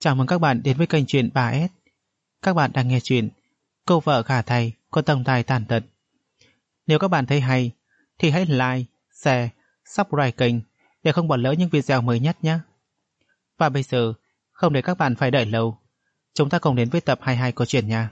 Chào mừng các bạn đến với kênh truyện 3S. Các bạn đang nghe truyện Cô vợ gả thầy có tổng tài tàn tật. Nếu các bạn thấy hay thì hãy like, share, subscribe kênh để không bỏ lỡ những video mới nhất nhé. Và bây giờ, không để các bạn phải đợi lâu, chúng ta cùng đến với tập 22 của truyện nha.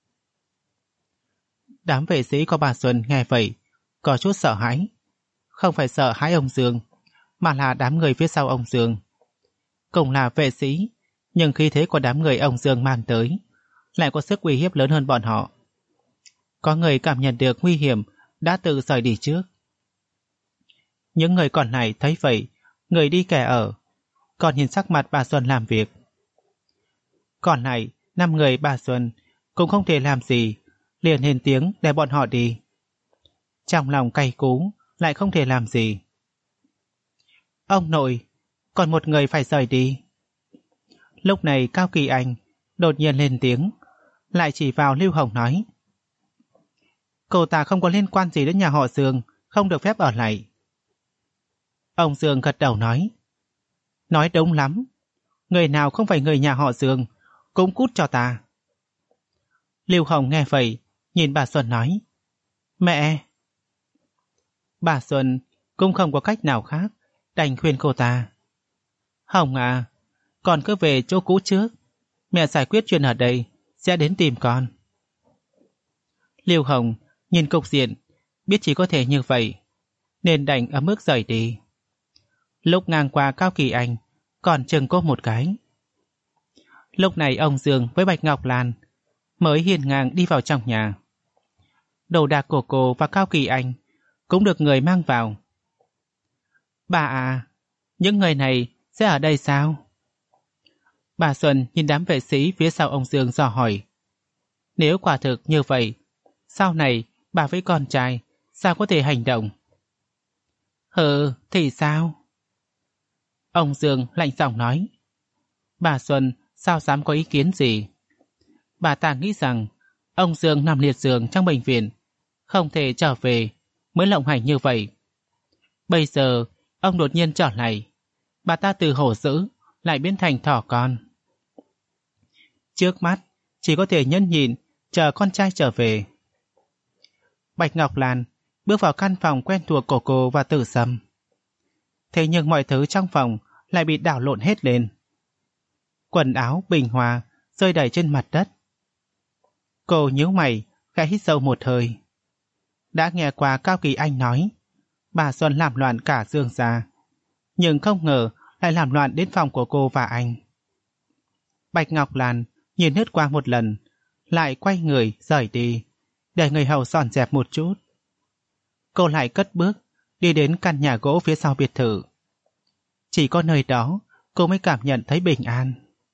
Đám vệ sĩ của bà Xuân nghe vậy có chút sợ hãi. Không phải sợ hãi ông Dương, mà là đám người phía sau ông Dương. Cùng là vệ sĩ, nhưng khí thế của đám người ông Dương mang tới lại có sức uy hiếp lớn hơn bọn họ. Có người cảm nhận được nguy hiểm đã tự rời đi trước. Những người còn lại thấy vậy, người đi kẻ ở, còn nhìn sắc mặt bà Xuân làm việc. Còn lại 5 người bà Xuân cũng không thể làm gì, liền lên tiếng để bọn họ đi. Trong lòng cay cú, lại không thể làm gì. Ông nội, còn một người phải rời đi. Lúc này Cao Kỳ Anh đột nhiên lên tiếng, lại chỉ vào Lưu Hồng nói: cô ta không có liên quan gì đến nhà họ Dương, không được phép ở lại. Ông Dương gật đầu nói đúng lắm, người nào không phải người nhà họ Dương cũng cút cho ta. Lưu Hồng nghe vậy, nhìn bà Xuân nói: mẹ. Bà Xuân cũng không có cách nào khác, đành khuyên cô ta: Hồng à, con cứ về chỗ cũ trước, mẹ giải quyết chuyện ở đây sẽ đến tìm con. Lưu Hồng nhìn cục diện, biết chỉ có thể như vậy, nên đành ấm ức rời đi. Lúc ngang qua Cao Kỳ Anh, còn chừng có một cái. Lúc này ông Dương với Bạch Ngọc Lan mới hiên ngang đi vào trong nhà. Đồ đạc của cô và Cao Kỳ Anh cũng được người mang vào. Bà à, những người này sẽ ở đây sao? Bà Xuân nhìn đám vệ sĩ phía sau ông Dương dò hỏi. Nếu quả thực như vậy, sau này bà với con trai sao có thể hành động? Thì sao? Ông Dương lạnh giọng nói. Bà Xuân sao dám có ý kiến gì? Bà ta nghĩ rằng ông Dương nằm liệt giường trong bệnh viện, không thể trở về mới lộng hành như vậy. Bây giờ ông đột nhiên trở lại, bà ta từ hổ dữ lại biến thành thỏ con. Trước mắt chỉ có thể nhẫn nhịn chờ con trai trở về. Bạch Ngọc Lan bước vào căn phòng quen thuộc của cô và Tử Sâm. Thế nhưng mọi thứ trong phòng lại bị đảo lộn hết lên. Quần áo, bình hoa rơi đầy trên mặt đất. Cô nhíu mày, khẽ hít sâu một hơi. Đã nghe qua Cao Kỳ Anh nói bà Xuân làm loạn cả Dương gia, nhưng không ngờ lại làm loạn đến phòng của cô và anh. Bạch Ngọc Lan nhìn lướt qua một lần, lại quay người rời đi, để người hầu dọn dẹp một chút. Cô lại cất bước đi đến căn nhà gỗ phía sau biệt thự. Chỉ có nơi đó cô mới cảm nhận thấy bình an.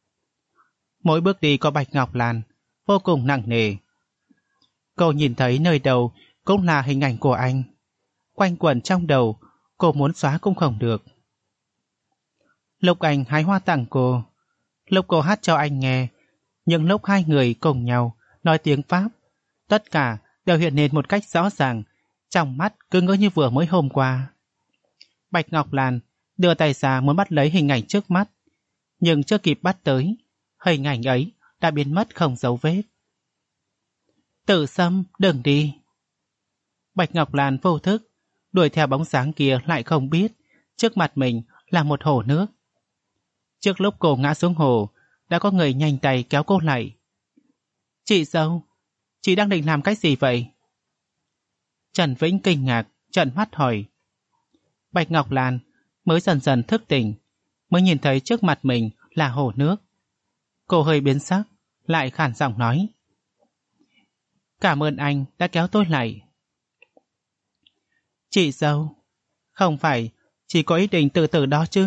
Mỗi bước đi của Bạch Ngọc Lan vô cùng nặng nề. Cô nhìn thấy nơi đầu cũng là hình ảnh của anh, quanh quẩn trong đầu, cô muốn xóa cũng không được. Lúc anh hái hoa tặng cô, lúc cô hát cho anh nghe, nhưng lúc hai người cùng nhau nói tiếng Pháp, tất cả đều hiện lên một cách rõ ràng, trong mắt cứ ngỡ như vừa mới hôm qua. Bạch Ngọc Lan đưa tay ra muốn bắt lấy hình ảnh trước mắt, nhưng chưa kịp bắt tới, hình ảnh ấy đã biến mất không dấu vết. Tử Sâm, đừng đi. Bạch Ngọc Lan vô thức đuổi theo bóng dáng kia, lại không biết trước mặt mình là một hồ nước. Trước lúc cô ngã xuống hồ, đã có người nhanh tay kéo cô lại. Chị dâu, chị đang định làm cái gì vậy? Trần Vĩnh kinh ngạc, trợn mắt hỏi. Bạch Ngọc Lan mới dần dần thức tỉnh, mới nhìn thấy trước mặt mình là hồ nước. Cô hơi biến sắc, lại khàn giọng nói. Cảm ơn anh đã kéo tôi lại. Chị dâu, không phải chỉ có ý định tự tử đó chứ?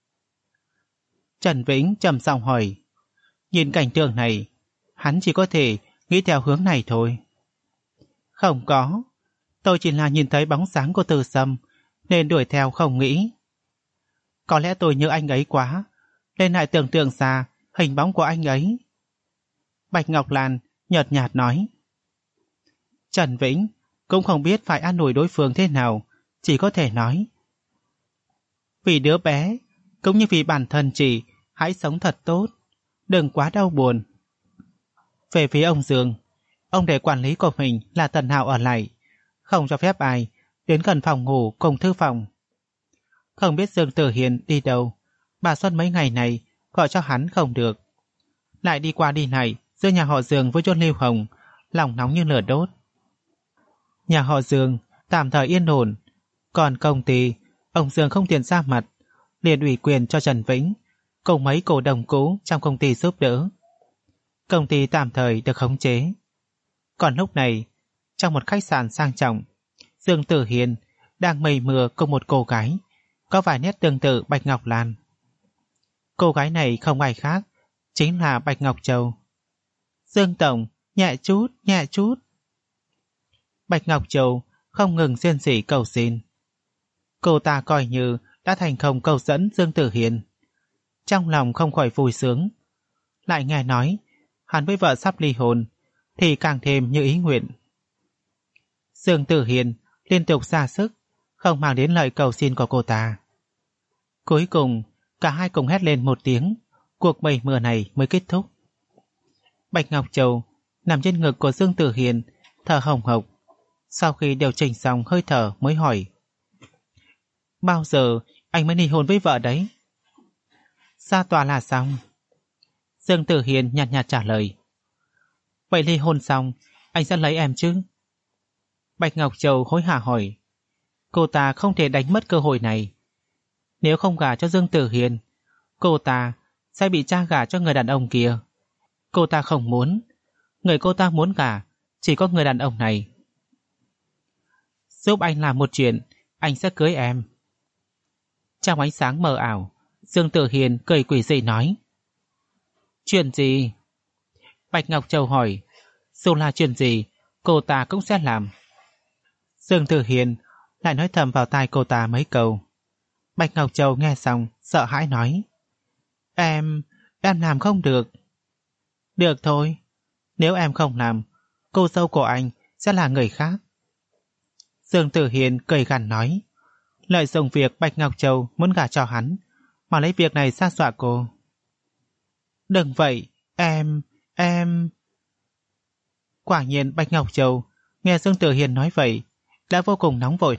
Trần Vĩnh trầm giọng hỏi. Nhìn cảnh tượng này, hắn chỉ có thể nghĩ theo hướng này thôi. Không có, tôi chỉ là nhìn thấy bóng dáng của Từ Sâm nên đuổi theo không nghĩ. Có lẽ tôi nhớ anh ấy quá, nên lại tưởng tượng ra hình bóng của anh ấy. Bạch Ngọc Lan nhợt nhạt nói. Trần Vĩnh cũng không biết phải an ủi đối phương thế nào, chỉ có thể nói. Vì đứa bé, cũng như vì bản thân chị, hãy sống thật tốt. đừng quá đau buồn. Về phía ông Dương, ông để quản lý của mình là Tần Hạo ở lại, không cho phép ai đến gần phòng ngủ cùng thư phòng. Không biết Dương Tử Hiền đi đâu, bà Xuân mấy ngày này gọi cho hắn không được. Lại đi qua đi lại giữa nhà họ Dương với chốn Lưu Hồng, lòng nóng như lửa đốt. Nhà họ Dương tạm thời yên ổn, còn công ty, ông Dương không tiền ra mặt, liền ủy quyền cho Trần Vĩnh cùng mấy cổ đông cũ trong công ty giúp đỡ. Công ty tạm thời được khống chế. Còn lúc này, trong một khách sạn sang trọng, Dương Tử Hiền đang mây mưa cùng một cô gái có vài nét tương tự Bạch Ngọc Lan. Cô gái này không ai khác, chính là Bạch Ngọc Châu. Dương Tổng, nhẹ chút, nhẹ chút. Bạch Ngọc Châu không ngừng rên rỉ cầu xin. Cô ta coi như đã thành công cầu dẫn Dương Tử Hiền. Trong lòng không khỏi vui sướng. Lại nghe nói hắn với vợ sắp ly hôn thì càng thêm như ý nguyện. Dương Tử Hiền liên tục ra sức, không mang đến lời cầu xin của cô ta. Cuối cùng, cả hai cùng hét lên một tiếng, cuộc mây mưa này mới kết thúc. Bạch Ngọc Châu nằm trên ngực của Dương Tử Hiền, thở hồng hộc. Sau khi điều chỉnh xong hơi thở mới hỏi: bao giờ anh mới ly hôn với vợ đấy? Ra tòa là xong. Dương Tử Hiền nhạt nhạt trả lời: vậy ly hôn xong anh sẽ lấy em chứ? Bạch Ngọc Châu hối hả hỏi. Cô ta không thể đánh mất cơ hội này. Nếu không gả cho Dương Tử Hiền, cô ta sẽ bị cha gả cho người đàn ông kia. Cô ta không muốn. Người cô ta muốn gả chỉ có người đàn ông này. Giúp anh làm một chuyện, anh sẽ cưới em. Trong ánh sáng mờ ảo, Dương Tử Hiền cười quỷ dị nói: chuyện gì? Bạch Ngọc Châu hỏi. Dù là chuyện gì, cô ta cũng sẽ làm. Dương Tử Hiền lại nói thầm vào tai cô ta mấy câu. Bạch Ngọc Châu nghe xong sợ hãi nói: em làm không được. Được thôi, nếu em không làm, cô dâu của anh sẽ là người khác. Dương Tử Hiền cười gằn nói, lợi dụng việc Bạch Ngọc Châu muốn gả cho hắn mà lấy việc này sa dọa cô. Đừng vậy, em... Quả nhiên Bạch Ngọc Châu nghe Dương Tử Hiền nói vậy đã vô cùng nóng vội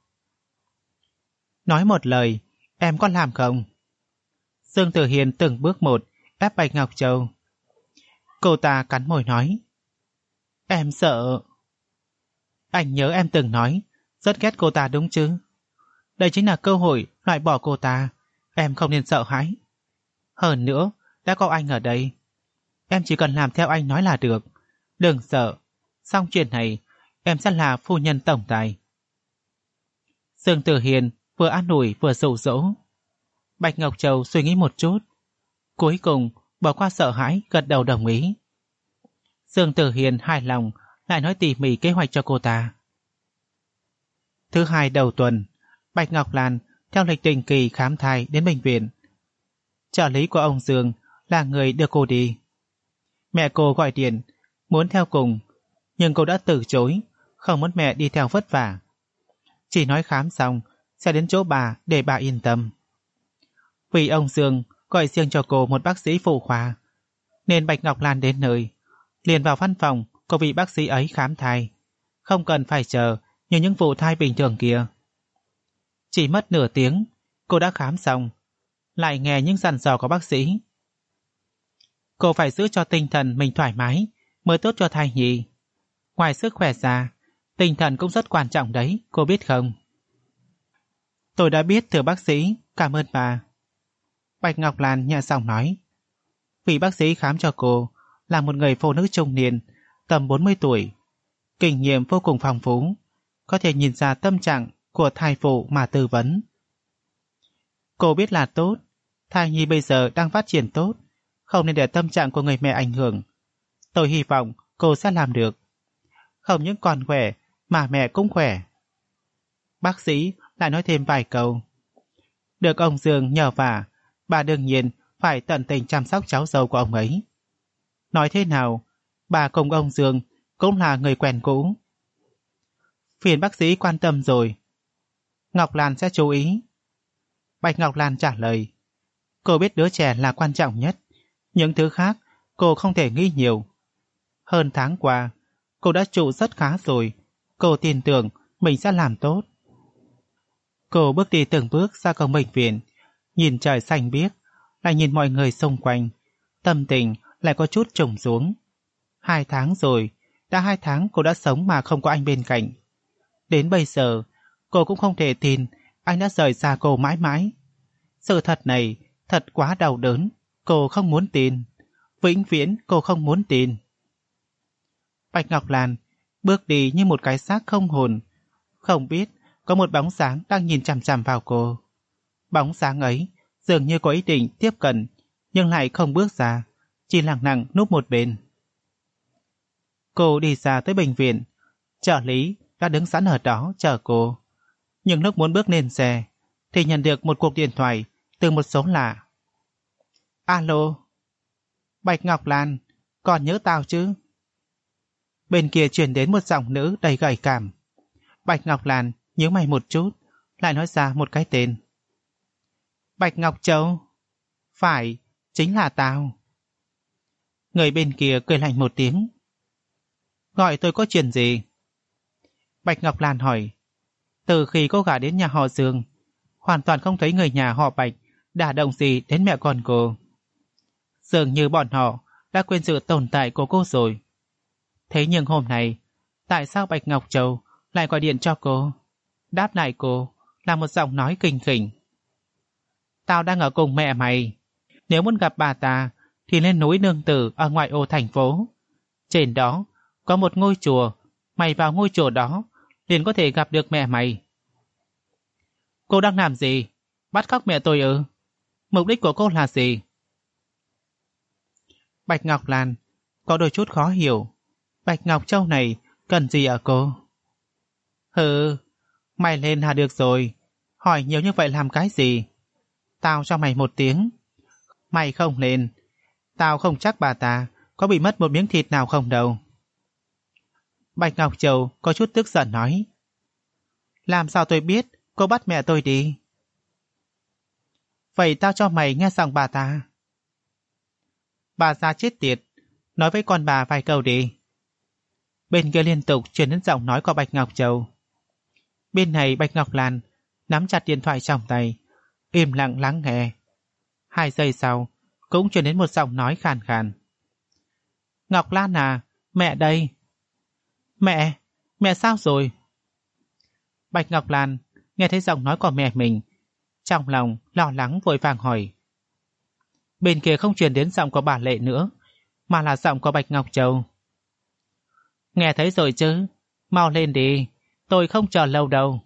nói một lời, em có làm không? Dương Tử Hiền từng bước một ép Bạch Ngọc Châu. Cô ta cắn môi nói, em sợ. Anh nhớ em từng nói rất ghét cô ta đúng chứ? Đây chính là cơ hội loại bỏ cô ta, em không nên sợ hãi. Hơn nữa, đã có anh ở đây, em chỉ cần làm theo anh nói là được. Đừng sợ, xong chuyện này em sẽ là phu nhân tổng tài. Dương Tử Hiền vừa an ủi vừa dụ dỗ. Bạch Ngọc Châu suy nghĩ một chút, cuối cùng bỏ qua sợ hãi gật đầu đồng ý. Dương Tử Hiền hài lòng lại nói tỉ mỉ kế hoạch cho cô ta. Thứ hai đầu tuần, Bạch Ngọc Lan theo lịch định kỳ khám thai đến bệnh viện. Trợ lý của ông Dương là người đưa cô đi. Mẹ cô gọi điện muốn theo cùng, nhưng cô đã từ chối, không muốn mẹ đi theo vất vả. Chỉ nói khám xong sẽ đến chỗ bà để bà yên tâm. Vì ông Dương gọi riêng cho cô một bác sĩ phụ khoa, nên Bạch Ngọc Lan đến nơi liền vào văn phòng của vị bác sĩ ấy khám thai, không cần phải chờ như những vụ thai bình thường kia. Chỉ mất nửa tiếng, cô đã khám xong, lại nghe những dặn dò của bác sĩ. Cô phải giữ cho tinh thần mình thoải mái mới tốt cho thai nhi. Ngoài sức khỏe ra, tinh thần cũng rất quan trọng đấy, cô biết không? Tôi đã biết thưa bác sĩ, cảm ơn bà. Bạch Ngọc Lan nhẹ giọng nói. Vị bác sĩ khám cho cô là một người phụ nữ trung niên, tầm 40 tuổi, kinh nghiệm vô cùng phong phú, có thể nhìn ra tâm trạng của thai phụ mà tư vấn. Cô biết là tốt, thai nhi bây giờ đang phát triển tốt, không nên để tâm trạng của người mẹ ảnh hưởng. Tôi hy vọng cô sẽ làm được. Không những còn khỏe mà mẹ cũng khỏe. Bác sĩ lại nói thêm vài câu. Được ông Dương nhờ vả, bà đương nhiên phải tận tình chăm sóc cháu dâu của ông ấy. Nói thế nào, bà cùng ông Dương cũng là người quen cũ. Phiền bác sĩ quan tâm rồi. Ngọc Lan sẽ chú ý. Bạch Ngọc Lan trả lời. Cô biết đứa trẻ là quan trọng nhất, Những thứ khác cô không thể nghĩ nhiều. Hơn tháng qua, cô đã trụ rất khá rồi. Cô tin tưởng mình sẽ làm tốt. Cô bước đi từng bước ra cổng bệnh viện, nhìn trời xanh biếc, lại nhìn mọi người xung quanh. Tâm tình lại có chút trùng xuống. 2 tháng rồi, đã 2 tháng cô đã sống mà không có anh bên cạnh. Đến bây giờ, cô cũng không thể tin anh đã rời xa cô mãi mãi. Sự thật này thật quá đau đớn, cô không muốn tin. Vĩnh viễn cô không muốn tin. Bạch Ngọc Lan bước đi như một cái xác không hồn. Không biết có một bóng sáng đang nhìn chằm chằm vào cô. Bóng sáng ấy dường như có ý định tiếp cận, nhưng lại không bước ra, chỉ lặng lặng núp một bên. Cô đi ra tới bệnh viện. Trợ lý đã đứng sẵn ở đó chờ cô. Nhưng lúc muốn bước lên xe thì nhận được một cuộc điện thoại từ một số lạ. Alo, Bạch Ngọc Lan, còn nhớ tao chứ? Bên kia truyền đến một giọng nữ đầy gợi cảm. Bạch Ngọc Lan nhíu mày một chút, lại nói ra một cái tên. Bạch Ngọc Châu. Phải, chính là tao. Người bên kia cười lạnh một tiếng. Gọi tôi có chuyện gì? Bạch Ngọc Lan hỏi. Từ khi cô gả đến nhà họ Dương, hoàn toàn không thấy người nhà họ Bạch đả động gì đến mẹ con cô. Dường như bọn họ đã quên sự tồn tại của cô rồi. Thế nhưng hôm nay, tại sao Bạch Ngọc Châu lại gọi điện cho cô? Đáp lại cô là một giọng nói kinh khỉnh. Tao đang ở cùng mẹ mày. Nếu muốn gặp bà ta thì lên núi Nương Tử ở ngoại ô thành phố. Trên đó có một ngôi chùa. Mày vào ngôi chùa đó liền có thể gặp được mẹ mày. Cô đang làm gì? Bắt cóc mẹ tôi ư? Mục đích của cô là gì? Bạch Ngọc Lan có đôi chút khó hiểu. Bạch Ngọc Châu này cần gì ở cô? Hừ, mày lên là được rồi. Hỏi nhiều như vậy làm cái gì? Tao cho mày một tiếng. Mày không lên, tao không chắc bà ta có bị mất một miếng thịt nào không đâu. Bạch Ngọc Châu có chút tức giận nói. Làm sao tôi biết cô bắt mẹ tôi đi? Vậy tao cho mày nghe giọng bà ta. Bà già chết tiệt, nói với con bà vài câu đi. Bên kia liên tục truyền đến giọng nói của Bạch Ngọc Châu. Bên này Bạch Ngọc Lan nắm chặt điện thoại trong tay, im lặng lắng nghe. 2 giây sau, cũng truyền đến một giọng nói khàn khàn. Ngọc Lan à, mẹ đây. Mẹ sao rồi? Bạch Ngọc Lan nghe thấy giọng nói của mẹ mình, trong lòng lo lắng vội vàng hỏi. Bên kia không truyền đến giọng của bà Lệ nữa, mà là giọng của Bạch Ngọc Châu. Nghe thấy rồi chứ, mau lên đi, tôi không chờ lâu đâu.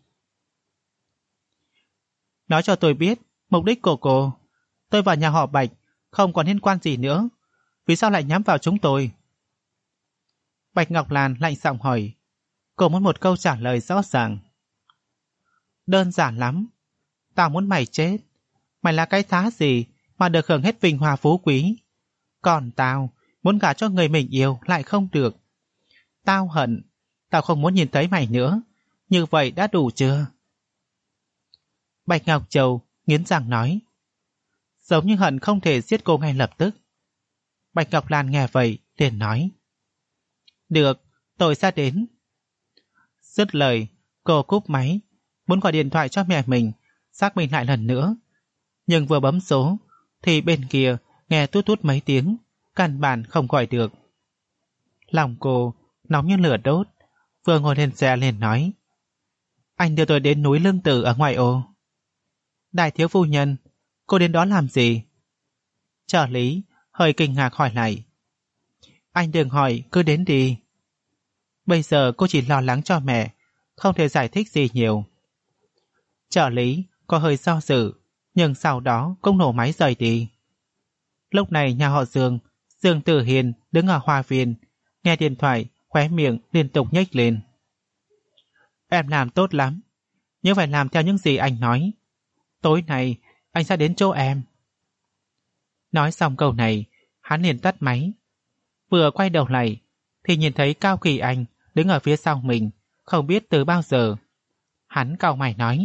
Nói cho tôi biết mục đích của cô. Tôi vào nhà họ Bạch không còn liên quan gì nữa, vì sao lại nhắm vào chúng tôi? Bạch Ngọc Lan lạnh giọng hỏi. Cô muốn một câu trả lời rõ ràng. Đơn giản lắm. Tao muốn mày chết. Mày là cái thá gì mà được hưởng hết vinh hoa phú quý? Còn tao muốn gả cho người mình yêu lại không được. Tao hận. Tao không muốn nhìn thấy mày nữa. Như vậy đã đủ chưa? Bạch Ngọc Châu nghiến răng nói. Giống như hận không thể giết cô ngay lập tức. Bạch Ngọc Lan nghe vậy liền nói. Được, tôi sẽ đến. Dứt lời, cô cúp máy, muốn gọi điện thoại cho mẹ mình, xác minh lại lần nữa. Nhưng vừa bấm số, thì bên kia nghe tút tút mấy tiếng, căn bản không gọi được. Lòng cô nóng như lửa đốt, vừa ngồi lên xe liền nói. Anh đưa tôi đến núi Lương Tử ở ngoại ô. Đại thiếu phu nhân, cô đến đó làm gì? Trợ lý hơi kinh ngạc hỏi lại. Anh đừng hỏi, cứ đến đi. Bây giờ cô chỉ lo lắng cho mẹ, không thể giải thích gì nhiều. Trợ lý có hơi do dự, nhưng sau đó cũng nổ máy rời đi. Lúc này nhà họ Dương, Dương Tử Hiền đứng ở hoa viên, nghe điện thoại, khóe miệng liên tục nhếch lên. Em làm tốt lắm, nhưng phải làm theo những gì anh nói. Tối nay anh sẽ đến chỗ em. Nói xong câu này, hắn liền tắt máy. Vừa quay đầu lại thì nhìn thấy Cao Kỳ Anh đứng ở phía sau mình, không biết từ bao giờ. Hắn cau mày nói.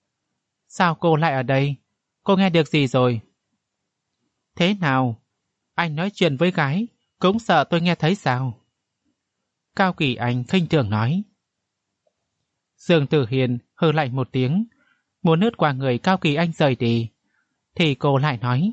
Sao cô lại ở đây? Cô nghe được gì rồi? Thế nào? Anh nói chuyện với gái, cũng sợ tôi nghe thấy sao? Cao Kỳ Anh khinh thường nói. Dương Tử Hiền hừ lạnh một tiếng, muốn lướt qua người Cao Kỳ Anh rời đi, thì cô lại nói.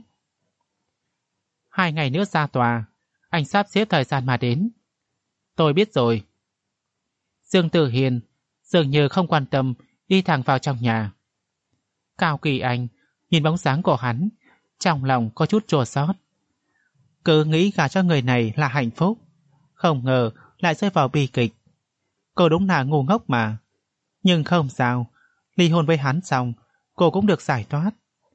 2 ngày nữa ra tòa, anh sắp xếp thời gian mà đến. Tôi biết rồi. Dương Tử Hiền dường như không quan tâm, đi thẳng vào trong nhà. Cao Kỳ Anh nhìn bóng dáng của hắn, trong lòng có chút chua xót. Cứ nghĩ gả cho người này là hạnh phúc, không ngờ lại rơi vào bi kịch. Cô đúng là ngu ngốc mà. Nhưng không sao, ly hôn với hắn xong, cô cũng được giải thoát.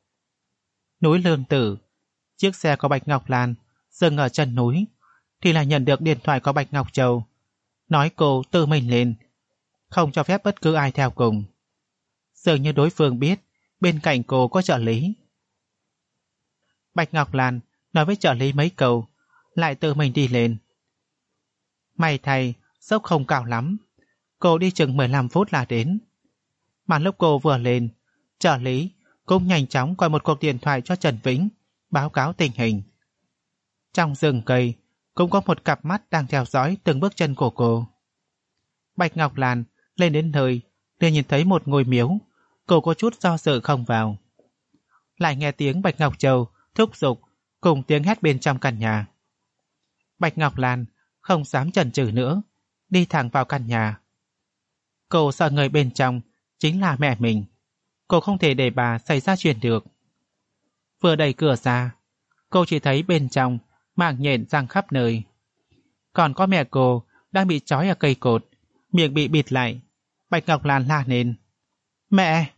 Núi Lương Tử, chiếc xe có Bạch Ngọc Lan dừng ở chân núi, thì là nhận được điện thoại của Bạch Ngọc Châu, nói cô tự mình lên, không cho phép bất cứ ai theo cùng. Dường như đối phương biết bên cạnh cô có trợ lý. Bạch Ngọc Lan nói với trợ lý mấy câu, lại tự mình đi lên. May thay, dốc không cao lắm, cô đi chừng 15 phút là đến. Mà lúc cô vừa lên, trợ lý cũng nhanh chóng gọi một cuộc điện thoại cho Trần Vĩnh, báo cáo tình hình. Trong rừng cây cũng có một cặp mắt đang theo dõi từng bước chân của cô. Bạch Ngọc Lan lên đến nơi liền nhìn thấy một ngôi miếu, cô có chút do dự không vào. Lại nghe tiếng Bạch Ngọc Châu thúc giục cùng tiếng hét bên trong căn nhà. Bạch Ngọc Lan không dám chần chừ nữa, đi thẳng vào căn nhà. Cô sợ người bên trong chính là mẹ mình, cô không thể để bà xảy ra chuyện được. Vừa đẩy cửa ra, cô chỉ thấy bên trong mạng nhện giăng khắp nơi. Còn có mẹ cô đang bị trói ở cây cột, miệng bị bịt lại. Bạch Ngọc Lan la lên. Mẹ!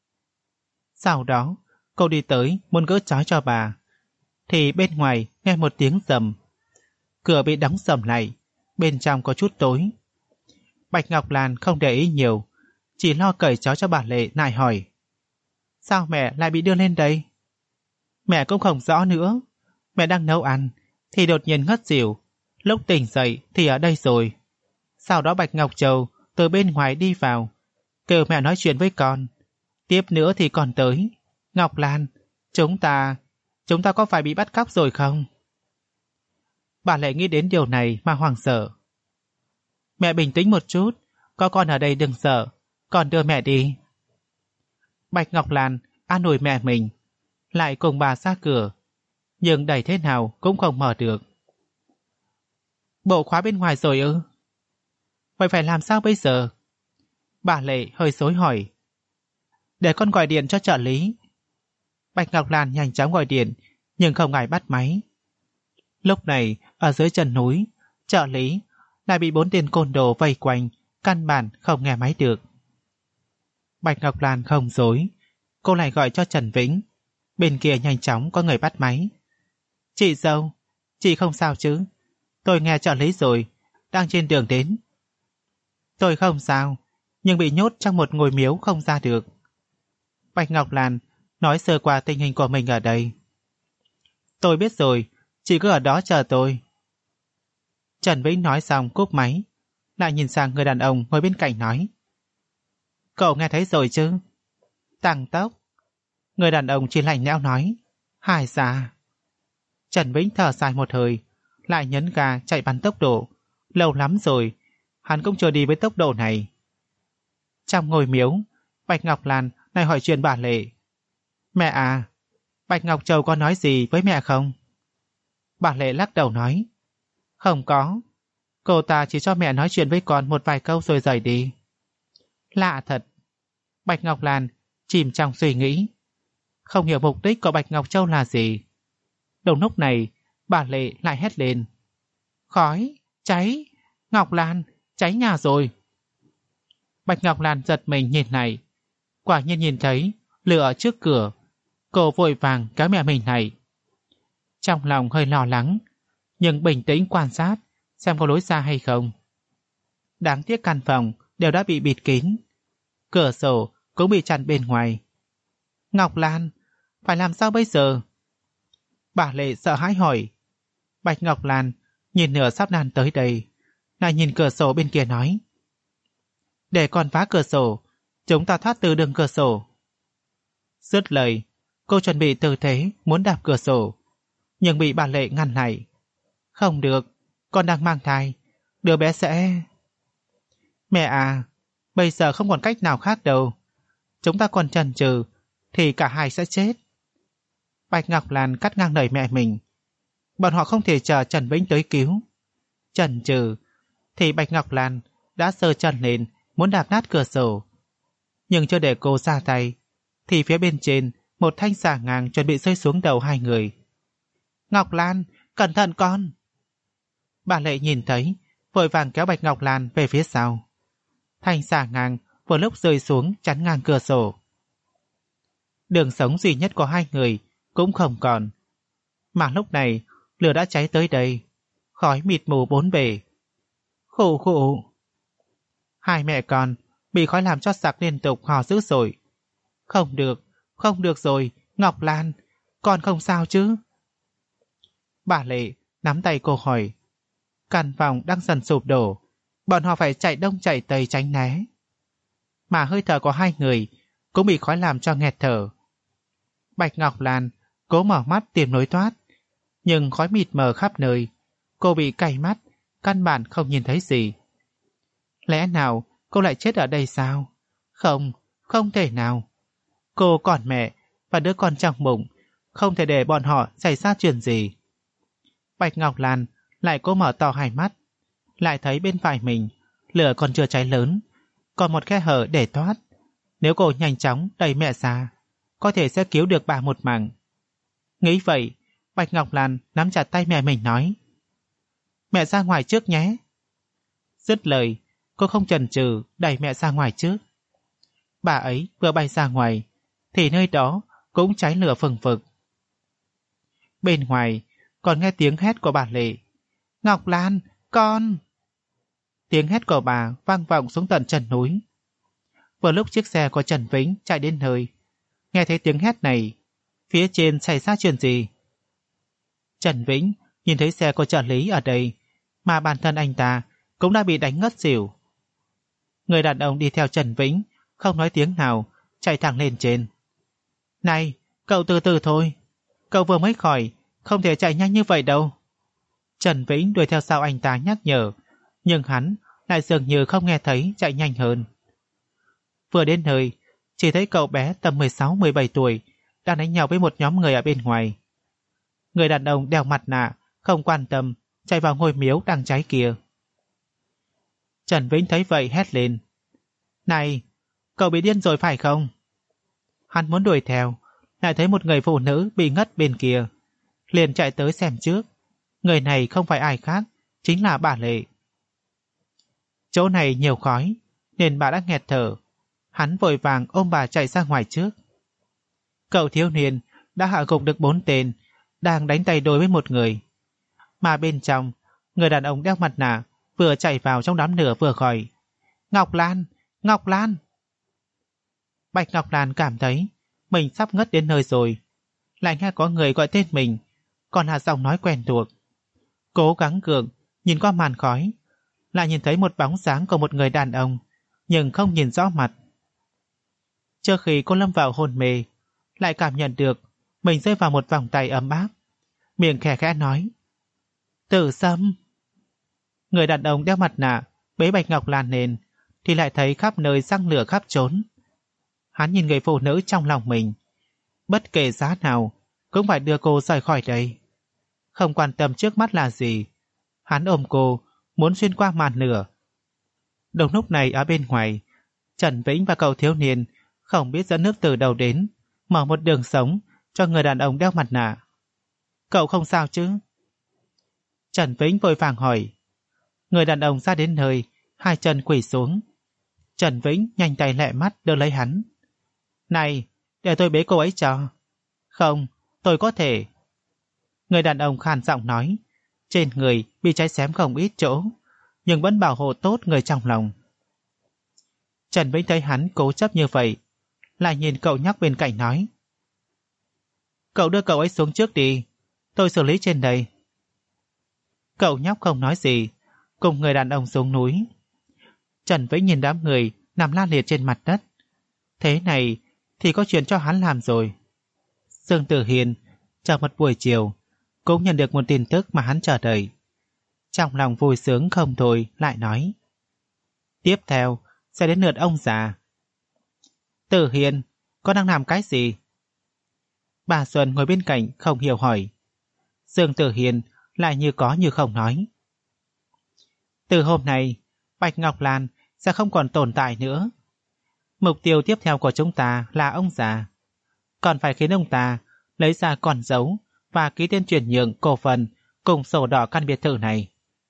Sau đó, cô đi tới muốn gỡ trói cho bà, thì bên ngoài nghe một tiếng rầm. Cửa bị đóng sầm lại, bên trong có chút tối. Bạch Ngọc Lan không để ý nhiều, chỉ lo cởi trói cho bà Lệ, lại hỏi. Sao mẹ lại bị đưa lên đây? Mẹ cũng không rõ nữa. Mẹ đang nấu ăn thì đột nhiên ngất xỉu, lúc tỉnh dậy thì ở đây rồi. Sau đó Bạch Ngọc Châu từ bên ngoài đi vào, kêu mẹ nói chuyện với con. Tiếp nữa thì con tới. Ngọc Lan, chúng ta có phải bị bắt cóc rồi không? Bà Lệ nghĩ đến điều này mà hoảng sợ. Mẹ bình tĩnh một chút, có con ở đây đừng sợ, con đưa mẹ đi. Bạch Ngọc Lan an ủi mẹ mình, lại cùng bà ra cửa, nhưng đẩy thế nào cũng không mở được. Bộ khóa bên ngoài rồi ư? Vậy phải làm sao bây giờ? Bà Lệ hơi xối hỏi. Để con gọi điện cho trợ lý. Bạch Ngọc Lan nhanh chóng gọi điện, nhưng không ai bắt máy. Lúc này, ở dưới chân núi, trợ lý lại bị 4 tên côn đồ vây quanh, căn bản không nghe máy được. Bạch Ngọc Lan không dối, cô lại gọi cho Trần Vĩnh. Bên kia nhanh chóng có người bắt máy. Chị dâu, chị không sao chứ? Tôi nghe trợ lý rồi, đang trên đường đến. Tôi không sao, nhưng bị nhốt trong một ngôi miếu không ra được. Bạch Ngọc Lan nói sơ qua tình hình của mình ở đây. Tôi biết rồi, chị cứ ở đó chờ tôi. Trần Vĩnh nói xong cúp máy, lại nhìn sang người đàn ông ngồi bên cạnh nói. Cậu nghe thấy rồi chứ? Tăng tốc. Người đàn ông chỉ lạnh lẽo nói. Hài xa. Trần Vĩnh thở dài một hơi, lại nhấn ga chạy bắn tốc độ. Lâu lắm rồi, hắn cũng chưa đi với tốc độ này. Trong ngôi miếu, Bạch Ngọc Lan lại hỏi chuyện bà Lệ. Mẹ à, Bạch Ngọc Châu có nói gì với mẹ không? Bà Lệ lắc đầu nói. Không có, cô ta chỉ cho mẹ nói chuyện với con một vài câu rồi rời đi. Lạ thật. Bạch Ngọc Lan chìm trong suy nghĩ, không hiểu mục đích của Bạch Ngọc Châu là gì. Đồng lúc này, bà Lệ lại hét lên. Khói, cháy, Ngọc Lan, cháy nhà rồi. Bạch Ngọc Lan giật mình nhìn lại, quả nhiên nhìn thấy lửa ở trước cửa. Cô vội vàng kéo mẹ mình lại. Trong lòng hơi lo lắng, nhưng bình tĩnh quan sát xem có lối ra hay không. Đáng tiếc căn phòng đều đã bị bịt kín, cửa sổ cũng bị chặn bên ngoài. Ngọc Lan, phải làm sao bây giờ? Bà Lệ sợ hãi hỏi. Bạch Ngọc Lan nhìn nửa sắp nan tới đây, lại nhìn cửa sổ bên kia nói. Để con phá cửa sổ, chúng ta thoát từ đường cửa sổ. Dứt lời, cô chuẩn bị tư thế muốn đạp cửa sổ, nhưng bị bà Lệ ngăn lại. Không được, con đang mang thai, đứa bé sẽ... Mẹ à, bây giờ không còn cách nào khác đâu. Chúng ta còn chần chừ thì cả hai sẽ chết. Bạch Ngọc Lan cắt ngang lời mẹ mình. Bọn họ không thể chờ Trần Vĩnh tới cứu. Chần chừ thì Bạch Ngọc Lan đã giơ chân lên muốn đạp nát cửa sổ. Nhưng chưa để cô ra tay thì phía bên trên một thanh xà ngang chuẩn bị rơi xuống đầu hai người. Ngọc Lan, cẩn thận con! Bà Lệ nhìn thấy, vội vàng kéo Bạch Ngọc Lan về phía sau. Thanh xà ngang vừa lúc rơi xuống chắn ngang cửa sổ. Đường sống duy nhất của hai người cũng không còn. Mà lúc này lửa đã cháy tới đây, khói mịt mù bốn bề. Khụ khụ! Hai mẹ con bị khói làm cho sặc liên tục hò dữ dội. Không được rồi, Ngọc Lan, con không sao chứ? Bà Lệ nắm tay cô hỏi. Căn phòng đang dần sụp đổ, bọn họ phải chạy đông chạy tây tránh né. Mà hơi thở của hai người cũng bị khói làm cho nghẹt thở. Bạch Ngọc Lan cố mở mắt tìm lối thoát, nhưng khói mịt mờ khắp nơi, cô bị cay mắt, căn bản không nhìn thấy gì. Lẽ nào cô lại chết ở đây sao? Không, không thể nào. Cô còn mẹ và đứa con trong bụng, không thể để bọn họ xảy ra chuyện gì. Bạch Ngọc Lan lại cố mở to hai mắt, lại thấy bên phải mình lửa còn chưa cháy lớn, còn một khe hở để thoát. Nếu cô nhanh chóng đẩy mẹ ra, có thể sẽ cứu được bà một mạng. Nghĩ vậy, Bạch Ngọc Lan nắm chặt tay mẹ mình nói. Mẹ ra ngoài trước nhé. Dứt lời, cô không chần chừ đẩy mẹ ra ngoài trước. Bà ấy vừa bay ra ngoài, thì nơi đó cũng cháy lửa phừng phực. Bên ngoài còn nghe tiếng hét của bà Lệ. Ngọc Lan, con! Tiếng hét của bà vang vọng xuống tận chân núi. Vừa lúc chiếc xe của Trần Vĩnh chạy đến nơi, nghe thấy tiếng hét này, phía trên xảy ra chuyện gì? Trần Vĩnh nhìn thấy xe của trợ lý ở đây, mà bản thân anh ta cũng đã bị đánh ngất xỉu. Người đàn ông đi theo Trần Vĩnh không nói tiếng nào, chạy thẳng lên trên. Này, cậu từ từ thôi, cậu vừa mới khỏi, không thể chạy nhanh như vậy đâu. Trần Vĩnh đuổi theo sau anh ta nhắc nhở, nhưng hắn lại dường như không nghe thấy, chạy nhanh hơn. Vừa đến nơi, chỉ thấy cậu bé tầm 16-17 tuổi đang đánh nhau với một nhóm người ở bên ngoài. Người đàn ông đeo mặt nạ, không quan tâm, chạy vào ngôi miếu đang cháy kia. Trần Vĩnh thấy vậy hét lên. Này, cậu bị điên rồi phải không? Hắn muốn đuổi theo, lại thấy một người phụ nữ bị ngất bên kia. Liền chạy tới xem trước. Người này không phải ai khác, chính là bà Lệ. Chỗ này nhiều khói, nên bà đã nghẹt thở. Hắn vội vàng ôm bà chạy ra ngoài trước. Cậu thiếu niên đã hạ gục được 4 tên, đang đánh tay đôi với một người. Mà bên trong, người đàn ông đeo mặt nạ vừa chạy vào trong đám lửa vừa gọi. Ngọc Lan! Ngọc Lan! Bạch Ngọc Lan cảm thấy mình sắp ngất đến nơi rồi. Lại nghe có người gọi tên mình, còn là giọng nói quen thuộc. Cố gắng gượng nhìn qua màn khói, lại nhìn thấy một bóng dáng của một người đàn ông, nhưng không nhìn rõ mặt. Trước khi cô lâm vào hôn mê, lại cảm nhận được mình rơi vào một vòng tay ấm áp, miệng khẽ khẽ nói. Tử Sâm! Người đàn ông đeo mặt nạ bế Bạch Ngọc Lan lên, thì lại thấy khắp nơi răng lửa khắp trốn. Hắn nhìn người phụ nữ trong lòng mình, bất kể giá nào cũng phải đưa cô rời khỏi đây. Không quan tâm trước mắt là gì, hắn ôm cô, muốn xuyên qua màn lửa. Đúng lúc này ở bên ngoài, Trần Vĩnh và cậu thiếu niên không biết dẫn nước từ đầu đến, mở một đường sống cho người đàn ông đeo mặt nạ. Cậu không sao chứ? Trần Vĩnh vội vàng hỏi. Người đàn ông ra đến nơi, hai chân quỳ xuống. Trần Vĩnh nhanh tay lẹ mắt đỡ lấy hắn. Này, để tôi bế cô ấy cho. Không, tôi có thể. Người đàn ông khàn giọng nói. Trên người bị cháy xém không ít chỗ, nhưng vẫn bảo hộ tốt người trong lòng. Trần Vĩnh thấy hắn cố chấp như vậy, lại nhìn cậu nhóc bên cạnh nói. Cậu đưa cậu ấy xuống trước đi, tôi xử lý trên đây. Cậu nhóc không nói gì, cùng người đàn ông xuống núi. Trần Vĩnh nhìn đám người nằm la liệt trên mặt đất. Thế này thì có chuyện cho hắn làm rồi. Dương Tử Hiền chờ một buổi chiều, cũng nhận được một tin tức mà hắn chờ đợi. Trong lòng vui sướng không thôi, lại nói: tiếp theo sẽ đến lượt ông già. Tử Hiền, con đang làm cái gì? Bà Xuân ngồi bên cạnh không hiểu hỏi. Dương Tử Hiền lại như có như không nói: từ hôm nay, Bạch Ngọc Lan sẽ không còn tồn tại nữa. Mục tiêu tiếp theo của chúng ta là ông già. Còn phải khiến ông ta lấy ra con dấu và ký tên chuyển nhượng cổ phần cùng sổ đỏ căn biệt thự này.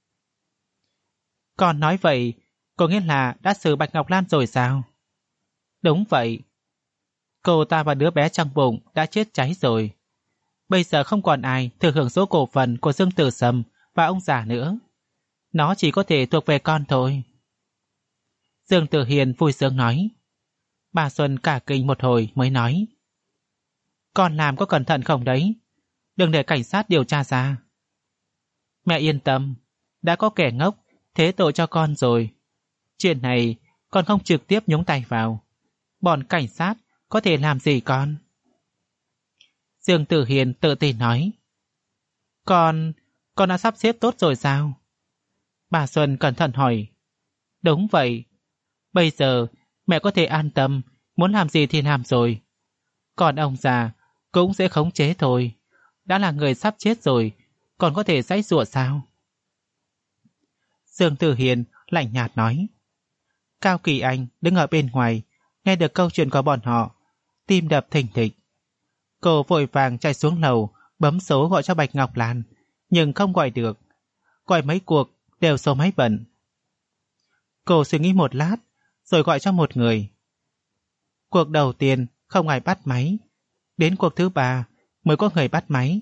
Còn nói vậy, có nghĩa là đã xử Bạch Ngọc Lan rồi sao? Đúng vậy. Cô ta và đứa bé trong bụng đã chết cháy rồi. Bây giờ không còn ai thừa hưởng số cổ phần của Dương Tử Sâm và ông già nữa. Nó chỉ có thể thuộc về con thôi. Dương Tử Hiền vui sướng nói. Bà Xuân cả kinh một hồi mới nói: con làm có cẩn thận không đấy? Đừng để cảnh sát điều tra ra. Mẹ yên tâm, đã có kẻ ngốc thế tội cho con rồi. Chuyện này con không trực tiếp nhúng tay vào. Bọn cảnh sát có thể làm gì con? Dương Tử Hiền tự tin nói. Con đã sắp xếp tốt rồi sao? Bà Xuân cẩn thận hỏi. Đúng vậy. Bây giờ mẹ có thể an tâm, muốn làm gì thì làm rồi. Còn ông già cũng sẽ khống chế thôi. Đã là người sắp chết rồi, còn có thể giãy giụa sao? Dương Tử Hiền lạnh nhạt nói. Cao Kỳ Anh đứng ở bên ngoài, nghe được câu chuyện của bọn họ, tim đập thình thịch. Cô vội vàng chạy xuống lầu, bấm số gọi cho Bạch Ngọc Lan, nhưng không gọi được. Gọi mấy cuộc đều số máy bận. Cô suy nghĩ một lát, rồi gọi cho một người. Cuộc đầu tiên không ai bắt máy, đến cuộc thứ 3 mới có người bắt máy.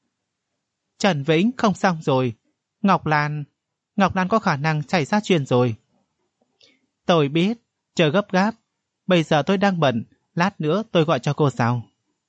Trần Vĩnh không xong rồi. Ngọc Lan có khả năng xảy ra chuyện rồi. Tôi biết, chờ gấp gáp. Bây giờ tôi đang bận, lát nữa tôi gọi cho cô sau.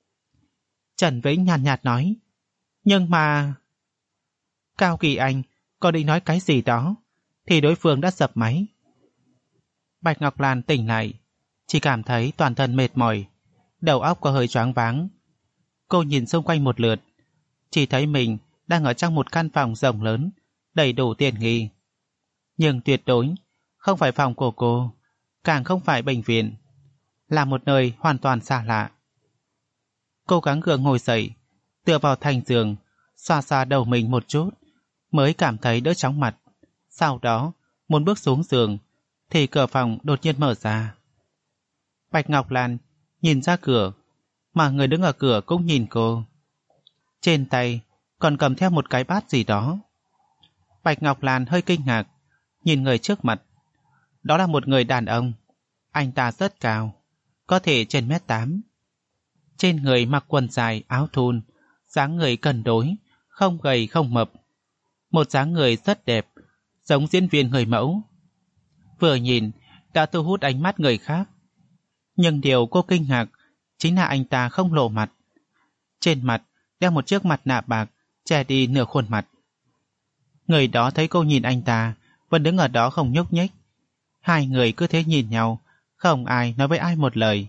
Trần Vĩnh nhàn nhạt nói. Nhưng mà... Cao Kỳ Anh có định nói cái gì đó, thì đối phương đã dập máy. Bạch Ngọc Lan tỉnh lại, chỉ cảm thấy toàn thân mệt mỏi, đầu óc có hơi choáng váng. Cô nhìn xung quanh một lượt, chỉ thấy mình đang ở trong một căn phòng rộng lớn, đầy đủ tiện nghi. Nhưng tuyệt đối không phải phòng của cô, càng không phải bệnh viện, là một nơi hoàn toàn xa lạ. Cố gắng gượng ngồi dậy, tựa vào thành giường, xoa xoa đầu mình một chút, mới cảm thấy đỡ chóng mặt. Sau đó, muốn bước xuống giường, thì cửa phòng đột nhiên mở ra. Bạch Ngọc Lan nhìn ra cửa, mà người đứng ở cửa cũng nhìn cô. Trên tay còn cầm theo một cái bát gì đó. Bạch Ngọc Lan hơi kinh ngạc, nhìn người trước mặt. Đó là một người đàn ông. Anh ta rất cao, có thể trên 1m8. Trên người mặc quần dài áo thun, dáng người cân đối, không gầy không mập. Một dáng người rất đẹp, giống diễn viên người mẫu. Vừa nhìn đã thu hút ánh mắt người khác. Nhưng điều cô kinh ngạc chính là anh ta không lộ mặt. Trên mặt đeo một chiếc mặt nạ bạc che đi nửa khuôn mặt. Người đó thấy cô nhìn anh ta, vẫn đứng ở đó không nhúc nhích. Hai người cứ thế nhìn nhau, không ai nói với ai một lời.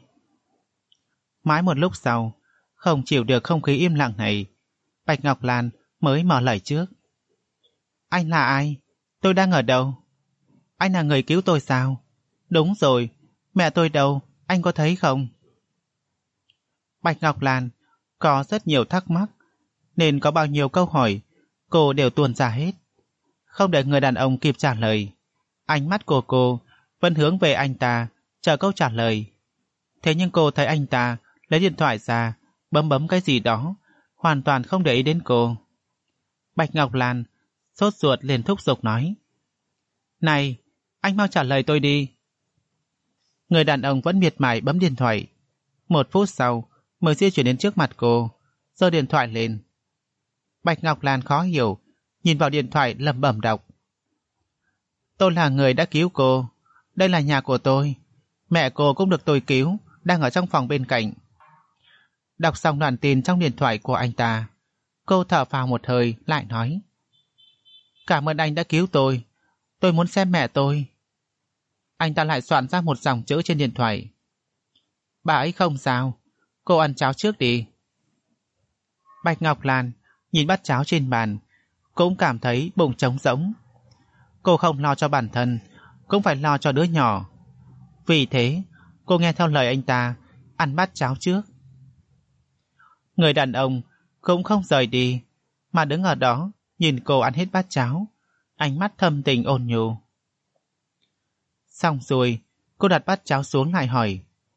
Mãi một lúc sau, không chịu được không khí im lặng này, Bạch Ngọc Lan mới mở lời trước. Anh là ai? Tôi đang ở đâu? Anh là người cứu tôi sao? Đúng rồi, mẹ tôi đâu? Anh có thấy không? Bạch Ngọc Lan có rất nhiều thắc mắc, nên có bao nhiêu câu hỏi cô đều tuôn ra hết. Không để người đàn ông kịp trả lời, ánh mắt của cô vẫn hướng về anh ta, chờ câu trả lời. Thế nhưng cô thấy anh ta lấy điện thoại ra, bấm cái gì đó, hoàn toàn không để ý đến cô. Bạch Ngọc Lan sốt ruột liền thúc giục nói. Này, anh mau trả lời tôi đi. Người đàn ông vẫn miệt mài bấm điện thoại. 1 phút sau mới di chuyển đến trước mặt cô, giơ điện thoại lên. Bạch Ngọc Lan khó hiểu, nhìn vào điện thoại lẩm bẩm đọc. Tôi là người đã cứu cô. Đây là nhà của tôi. Mẹ cô cũng được tôi cứu, đang ở trong phòng bên cạnh. Đọc xong đoạn tin trong điện thoại của anh ta, cô thở phào một hơi lại nói. Cảm ơn anh đã cứu tôi. Tôi muốn xem mẹ tôi. Anh ta lại soạn ra một dòng chữ trên điện thoại. Bà ấy không sao. Cô ăn cháo trước đi. Bạch Ngọc Lan nhìn bát cháo trên bàn, cũng cảm thấy bụng trống rỗng. Cô không lo cho bản thân, cũng phải lo cho đứa nhỏ. Vì thế, cô nghe theo lời anh ta, ăn bát cháo trước. Người đàn ông cũng không rời đi, mà đứng ở đó nhìn cô ăn hết bát cháo, ánh mắt thâm tình ôn nhu. Xong rồi, cô đặt bát cháo xuống lại hỏi.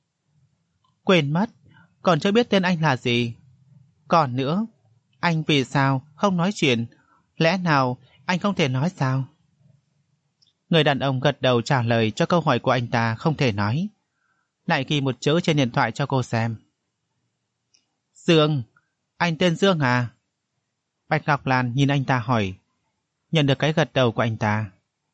Quên mất, còn chưa biết tên anh là gì. Còn nữa, anh vì sao không nói chuyện? Lẽ nào anh không thể nói sao? Người đàn ông gật đầu trả lời cho câu hỏi của anh ta không thể nói. Lại ghi một chữ trên điện thoại cho cô xem. Dương, anh tên Dương à? Bạch Ngọc Lan nhìn anh ta hỏi. Nhận được cái gật đầu của anh ta.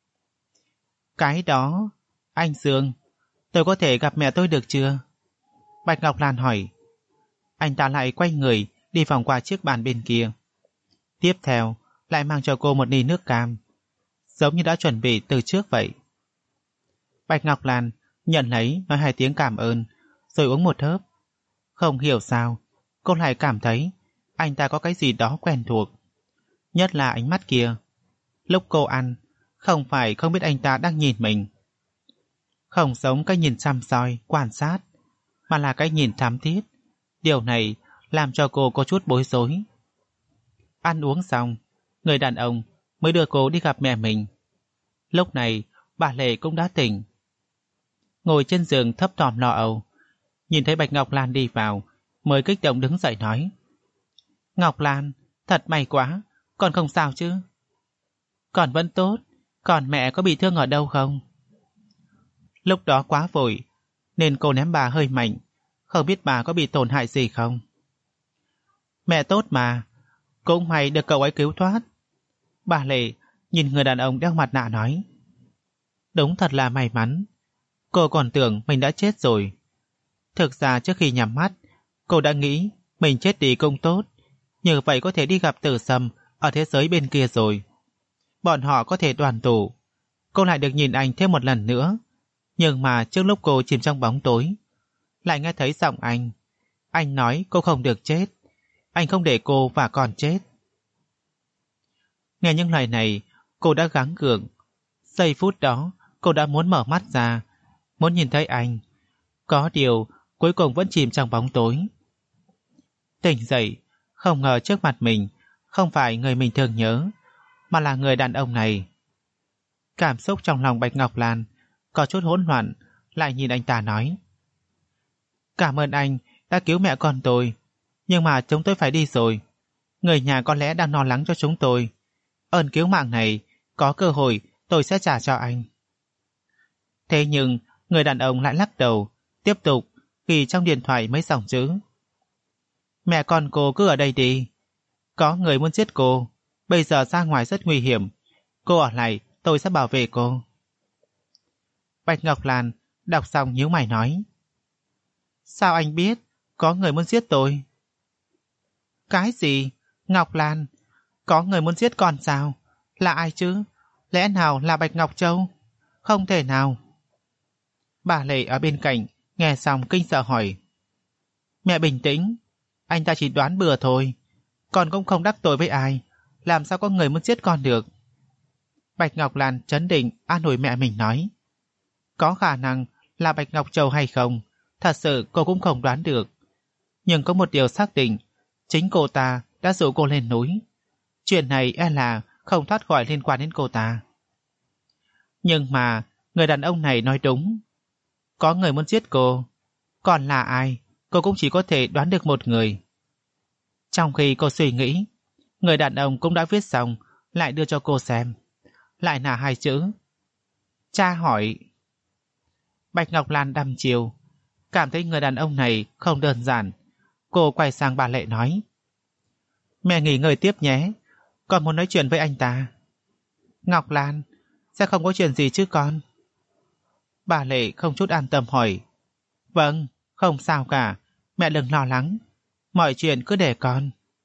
Cái đó, anh Dương, tôi có thể gặp mẹ tôi được chưa? Bạch Ngọc Lan hỏi. Anh ta lại quay người đi vòng qua chiếc bàn bên kia. Tiếp theo, lại mang cho cô một ly nước cam, giống như đã chuẩn bị từ trước vậy. Bạch Ngọc Lan nhận lấy nói 2 tiếng cảm ơn, rồi uống một hớp. Không hiểu sao, cô lại cảm thấy anh ta có cái gì đó quen thuộc. Nhất là ánh mắt kia. Lúc cô ăn, không phải không biết anh ta đang nhìn mình. Không giống cái nhìn săm soi, quan sát, mà là cái nhìn thắm thiết. Điều này làm cho cô có chút bối rối. Ăn uống xong, người đàn ông mới đưa cô đi gặp mẹ mình. Lúc này, bà Lệ cũng đã tỉnh. Ngồi trên giường thấp thỏm lo âu, nhìn thấy Bạch Ngọc Lan đi vào, mới kích động đứng dậy nói. Ngọc Lan, thật may quá, con không sao chứ? Con vẫn tốt, còn mẹ có bị thương ở đâu không? Lúc đó quá vội, nên cô ném bà hơi mạnh, không biết bà có bị tổn hại gì không. Mẹ tốt mà, cũng may được cậu ấy cứu thoát. Bà Lệ nhìn người đàn ông đeo mặt nạ nói. Đúng thật là may mắn, cô còn tưởng mình đã chết rồi. Thực ra trước khi nhắm mắt, cô đã nghĩ mình chết đi cũng tốt, như vậy có thể đi gặp Tử Sâm ở thế giới bên kia rồi. Bọn họ có thể đoàn tụ. Cô lại được nhìn anh thêm một lần nữa. Nhưng mà trước lúc cô chìm trong bóng tối, lại nghe thấy giọng anh. Anh nói cô không được chết. Anh không để cô và con chết. Nghe những lời này, cô đã gắng gượng. Giây phút đó, cô đã muốn mở mắt ra, muốn nhìn thấy anh. Có điều, cuối cùng vẫn chìm trong bóng tối. Tỉnh dậy, không ngờ trước mặt mình không phải người mình thường nhớ, mà là người đàn ông này. Cảm xúc trong lòng Bạch Ngọc Lan có chút hỗn loạn, lại nhìn anh ta nói. Cảm ơn anh đã cứu mẹ con tôi, nhưng mà chúng tôi phải đi rồi. Người nhà có lẽ đang lo lắng cho chúng tôi. Ơn cứu mạng này, có cơ hội tôi sẽ trả cho anh. Thế nhưng, người đàn ông lại lắc đầu, tiếp tục ghi trong điện thoại mấy dòng chữ. Mẹ con cô cứ ở đây đi. Có người muốn giết cô, bây giờ ra ngoài rất nguy hiểm. Cô ở lại, tôi sẽ bảo vệ cô. Bạch Ngọc Lan đọc xong nhíu mày nói. Sao anh biết có người muốn giết tôi? Cái gì? Ngọc Lan, có người muốn giết con sao? Là ai chứ? Lẽ nào là Bạch Ngọc Châu? Không thể nào. Bà Lệ ở bên cạnh nghe xong kinh sợ hỏi. Mẹ bình tĩnh, anh ta chỉ đoán bừa thôi. Con cũng không đắc tội với ai, làm sao có người muốn giết con được? Bạch Ngọc Lan trấn định an ủi mẹ mình nói. Có khả năng là Bạch Ngọc Châu hay không, thật sự cô cũng không đoán được. Nhưng có một điều xác định, chính cô ta đã dụ cô lên núi. Chuyện này e là không thoát khỏi liên quan đến cô ta. Nhưng mà người đàn ông này nói đúng. Có người muốn giết cô. Còn là ai, cô cũng chỉ có thể đoán được một người. Trong khi cô suy nghĩ, người đàn ông cũng đã viết xong, lại đưa cho cô xem. Lại là 2 chữ. Cha hỏi. Bạch Ngọc Lan đăm chiêu, cảm thấy người đàn ông này không đơn giản. Cô quay sang bà Lệ nói. Mẹ nghỉ ngơi tiếp nhé, con muốn nói chuyện với anh ta. Ngọc Lan, sẽ không có chuyện gì chứ con? Bà Lệ không chút an tâm hỏi. Vâng, không sao cả, mẹ đừng lo lắng, mọi chuyện cứ để con.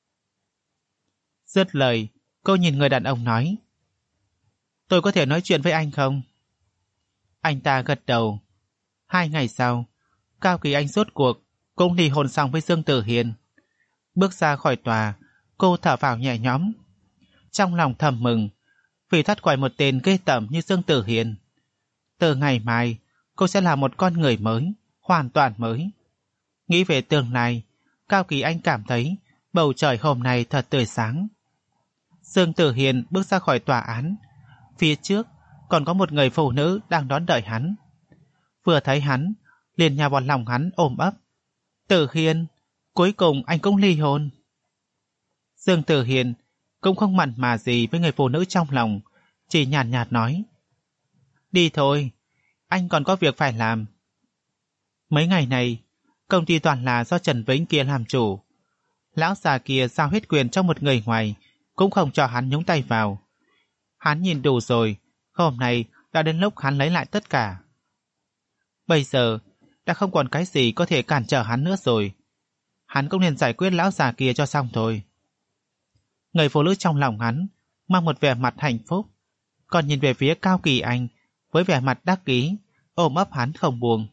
Dứt lời, cô nhìn người đàn ông nói. Tôi có thể nói chuyện với anh không? Anh ta gật đầu. 2 ngày sau, Cao Kỳ Anh rốt cuộc cũng ly hôn xong với Dương Tử Hiền. Bước ra khỏi tòa, Cô thở vào nhẹ nhõm, trong lòng thầm mừng vì thoát khỏi một tên ghê tởm như Dương Tử Hiền. Từ ngày mai, cô sẽ là một con người mới, hoàn toàn mới. Nghĩ về tương lai, Cao Kỳ Anh cảm thấy bầu trời hôm nay thật tươi sáng. Dương Tử Hiền bước ra khỏi tòa án. Phía trước còn có một người phụ nữ đang đón đợi hắn. Vừa thấy hắn, liền nhào vào lòng hắn ôm ấp. Tử Hiền, cuối cùng anh cũng ly hôn. Dương Tử Hiền cũng không mặn mà gì với người phụ nữ trong lòng, chỉ nhàn nhạt nói. Đi thôi, anh còn có việc phải làm. Mấy ngày này, công ty toàn là do Trần Vĩnh kia làm chủ. Lão già kia giao hết quyền cho một người ngoài, cũng không cho hắn nhúng tay vào. Hắn nhìn đủ rồi, hôm nay đã đến lúc hắn lấy lại tất cả. Bây giờ, đã không còn cái gì có thể cản trở hắn nữa rồi. Hắn cũng nên giải quyết lão già kia cho xong thôi. Người phụ nữ trong lòng hắn mang một vẻ mặt hạnh phúc, còn nhìn về phía Cao Kỳ Anh với vẻ mặt đắc ý, ôm ấp hắn không buông.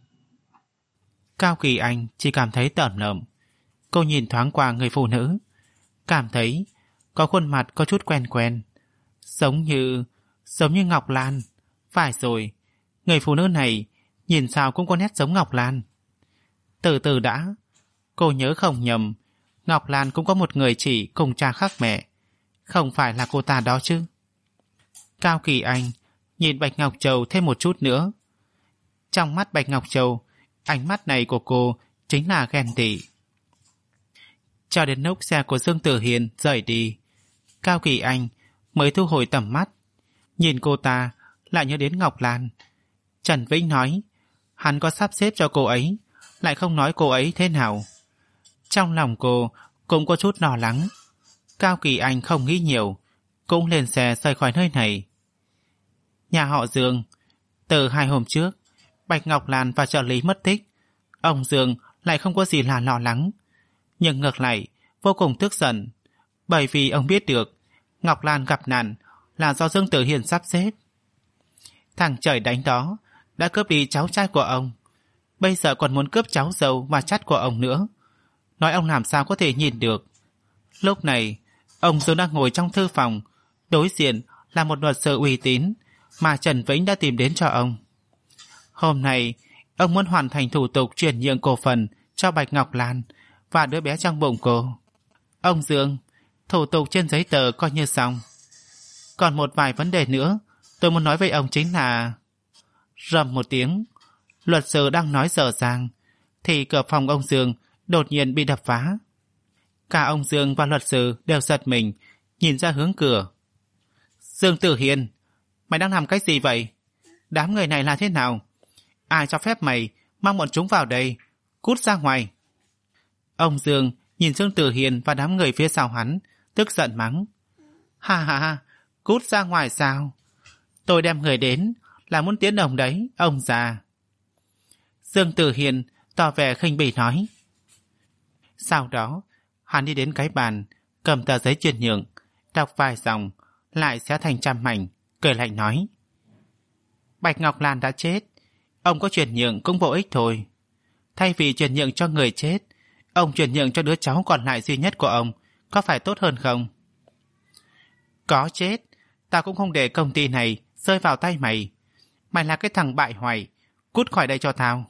Cao Kỳ Anh chỉ cảm thấy tởm lợm. Cô nhìn thoáng qua người phụ nữ, cảm thấy có khuôn mặt có chút quen quen, giống như Ngọc Lan. Phải rồi, người phụ nữ này nhìn sao cũng có nét giống Ngọc Lan. Từ từ đã, cô nhớ không nhầm, Ngọc Lan cũng có một người chị cùng cha khác mẹ, không phải là cô ta đó chứ? Cao Kỳ Anh nhìn Bạch Ngọc Châu thêm một chút nữa. Trong mắt Bạch Ngọc Châu, ánh mắt này của cô chính là ghen tị. Cho đến lúc xe của Dương Tử Hiền rời đi, Cao Kỳ Anh mới thu hồi tầm mắt. Nhìn cô ta lại nhớ đến Ngọc Lan. Trần Vĩnh nói hắn có sắp xếp cho cô ấy, lại không nói cô ấy thế nào. Trong lòng cô cũng có chút lo lắng. Cao Kỳ Anh không nghĩ nhiều, cũng lên xe rời khỏi nơi này. Nhà họ Dương, từ 2 hôm trước, Bạch Ngọc Lan và trợ lý mất tích. Ông Dương lại không có gì là lo lắng, nhưng ngược lại vô cùng tức giận, bởi vì ông biết được Ngọc Lan gặp nạn là do Dương Tử Hiền sắp xếp. Thằng trời đánh đó đã cướp đi cháu trai của ông, bây giờ còn muốn cướp cháu dâu và chắt của ông nữa. Nói ông làm sao có thể nhìn được. Lúc này ông Dương đang ngồi trong thư phòng, đối diện là một luật sư uy tín mà Trần Vĩnh đã tìm đến cho ông. Hôm nay ông muốn hoàn thành thủ tục chuyển nhượng cổ phần cho Bạch Ngọc Lan và đứa bé trong bụng cô. Ông Dương, thủ tục trên giấy tờ coi như xong. Còn một vài vấn đề nữa tôi muốn nói với ông chính là... Rầm một tiếng, luật sư đang nói dở dàng thì cửa phòng ông Dương đột nhiên bị đập phá. Cả ông Dương và luật sư đều giật mình, nhìn ra hướng cửa. Dương Tử Hiền, mày đang làm cái gì vậy? Đám người này là thế nào? Ai cho phép mày mang bọn chúng vào đây? Cút ra ngoài! Ông Dương nhìn Dương Tử Hiền và đám người phía sau hắn, tức giận mắng. Ha ha ha, cút ra ngoài sao? Tôi đem người đến là muốn tiến ông đấy, ông già. Dương Tử Hiền tỏ vẻ khinh bỉ nói. Sau đó hắn đi đến cái bàn, cầm tờ giấy chuyển nhượng, đọc vài dòng, lại xé thành trăm mảnh, cười lạnh nói. Bạch Ngọc Lan đã chết, ông có chuyển nhượng cũng vô ích thôi. Thay vì chuyển nhượng cho người chết, ông chuyển nhượng cho đứa cháu còn lại duy nhất của ông, có phải tốt hơn không? Có chết, ta cũng không để công ty này rơi vào tay mày. Mày là cái thằng bại hoại, cút khỏi đây cho tao.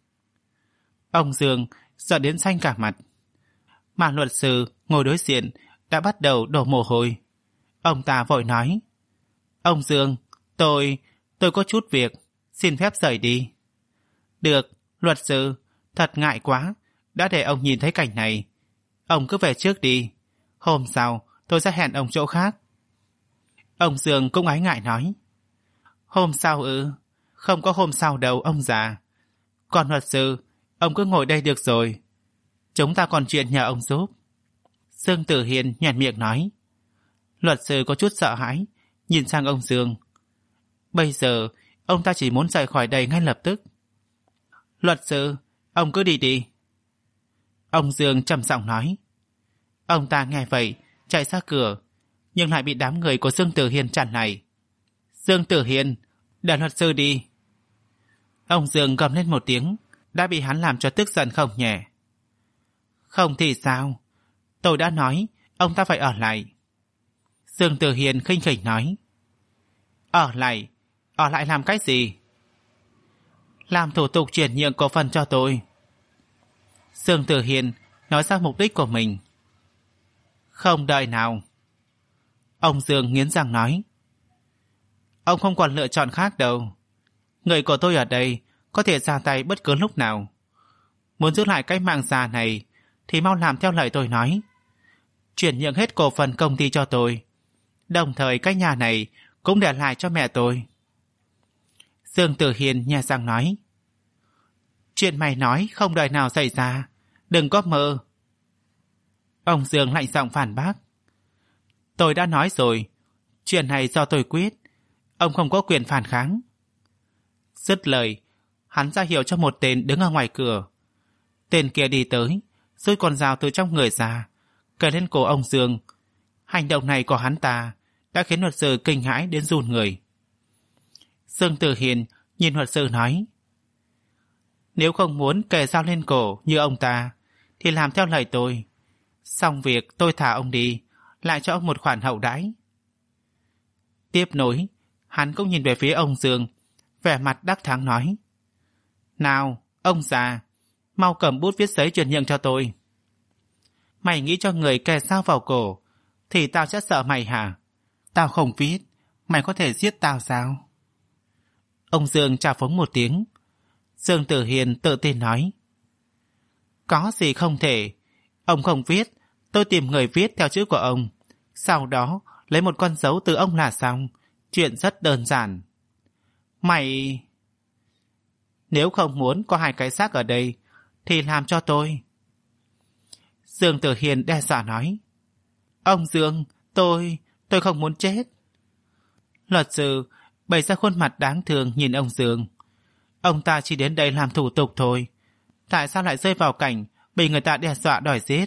Ông Dương giận đến xanh cả mặt. Mà luật sư ngồi đối diện đã bắt đầu đổ mồ hôi. Ông ta vội nói. Ông Dương, tôi có chút việc, xin phép rời đi. Được, luật sư, thật ngại quá, đã để ông nhìn thấy cảnh này. Ông cứ về trước đi, hôm sau tôi sẽ hẹn ông chỗ khác. Ông Dương cũng ái ngại nói. Hôm sau ư? Không có hôm sau đâu ông già. Còn luật sư, ông cứ ngồi đây được rồi. Chúng ta còn chuyện nhờ ông giúp. Dương Tử Hiền nhoẻn miệng nói. Luật sư có chút sợ hãi, nhìn sang ông Dương. Bây giờ, ông ta chỉ muốn rời khỏi đây ngay lập tức. Luật sư, ông cứ đi đi. Ông Dương trầm giọng nói. Ông ta nghe vậy, chạy ra cửa, nhưng lại bị đám người của Dương Tử Hiền chặn lại. Dương Tử Hiền, để luật sư đi. Ông Dương gầm lên một tiếng, đã bị hắn làm cho tức giận không nhẹ. Không thì sao? Tôi đã nói, ông ta phải ở lại. Dương Tử Hiền khinh khỉnh nói. Ở lại làm cái gì? Làm thủ tục chuyển nhượng cổ phần cho tôi. Dương Tử Hiền nói ra mục đích của mình. Không đợi nào. Ông Dương nghiến răng nói. Ông không còn lựa chọn khác đâu. Người của tôi ở đây có thể ra tay bất cứ lúc nào. Muốn giữ lại cái mạng già này thì mau làm theo lời tôi nói. Chuyển nhượng hết cổ phần công ty cho tôi. Đồng thời cái nhà này cũng để lại cho mẹ tôi. Dương Tử Hiền nhẹ răng nói. Chuyện mày nói không đời nào xảy ra. Đừng có mơ. Ông Dương lạnh giọng phản bác. Tôi đã nói rồi. Chuyện này do tôi quyết. Ông không có quyền phản kháng. Dứt lời, hắn ra hiệu cho một tên đứng ở ngoài cửa. Tên kia đi tới, rút con dao từ trong người ra, cởi lên cổ ông Dương. Hành động này của hắn ta đã khiến luật sư kinh hãi đến run người. Dương Tử Hiền nhìn luật sư nói. Nếu không muốn kề dao lên cổ như ông ta, thì làm theo lời tôi. Xong việc tôi thả ông đi, lại cho ông một khoản hậu đãi. Tiếp nối, hắn cũng nhìn về phía ông Dương, vẻ mặt đắc thắng nói. Nào, ông già, mau cầm bút viết giấy chuyển nhượng cho tôi. Mày nghĩ cho người kè dao vào cổ thì tao sẽ sợ mày hả? Tao không viết, mày có thể giết tao sao? Ông Dương chà phúng một tiếng. Dương Tử Hiền tự tin nói. Có gì không thể. Ông không viết, tôi tìm người viết theo chữ của ông. Sau đó lấy một con dấu từ ông là xong. Chuyện rất đơn giản. Mày... Nếu không muốn có hai cái xác ở đây thì làm cho tôi. Dương Tử Hiền đe dọa nói. Ông Dương, tôi không muốn chết. Luật sư bày ra khuôn mặt đáng thương nhìn ông Dương. Ông ta chỉ đến đây làm thủ tục thôi. Tại sao lại rơi vào cảnh bị người ta đe dọa đòi giết?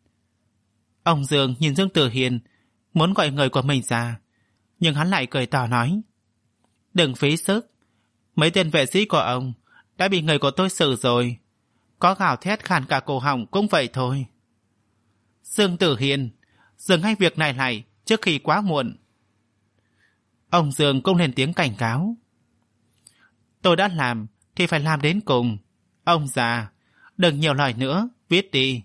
Ông Dương nhìn Dương Tử Hiền muốn gọi người của mình ra, nhưng hắn lại cười tỏ nói. Đừng phí sức. Mấy tên vệ sĩ của ông đã bị người của tôi xử rồi. Có gào thét khàn cả cổ họng cũng vậy thôi. Dương Tử Hiền, dừng ngay việc này lại trước khi quá muộn. Ông Dương cũng lên tiếng cảnh cáo. Tôi đã làm thì phải làm đến cùng. Ông già, đừng nhiều lời nữa, viết đi.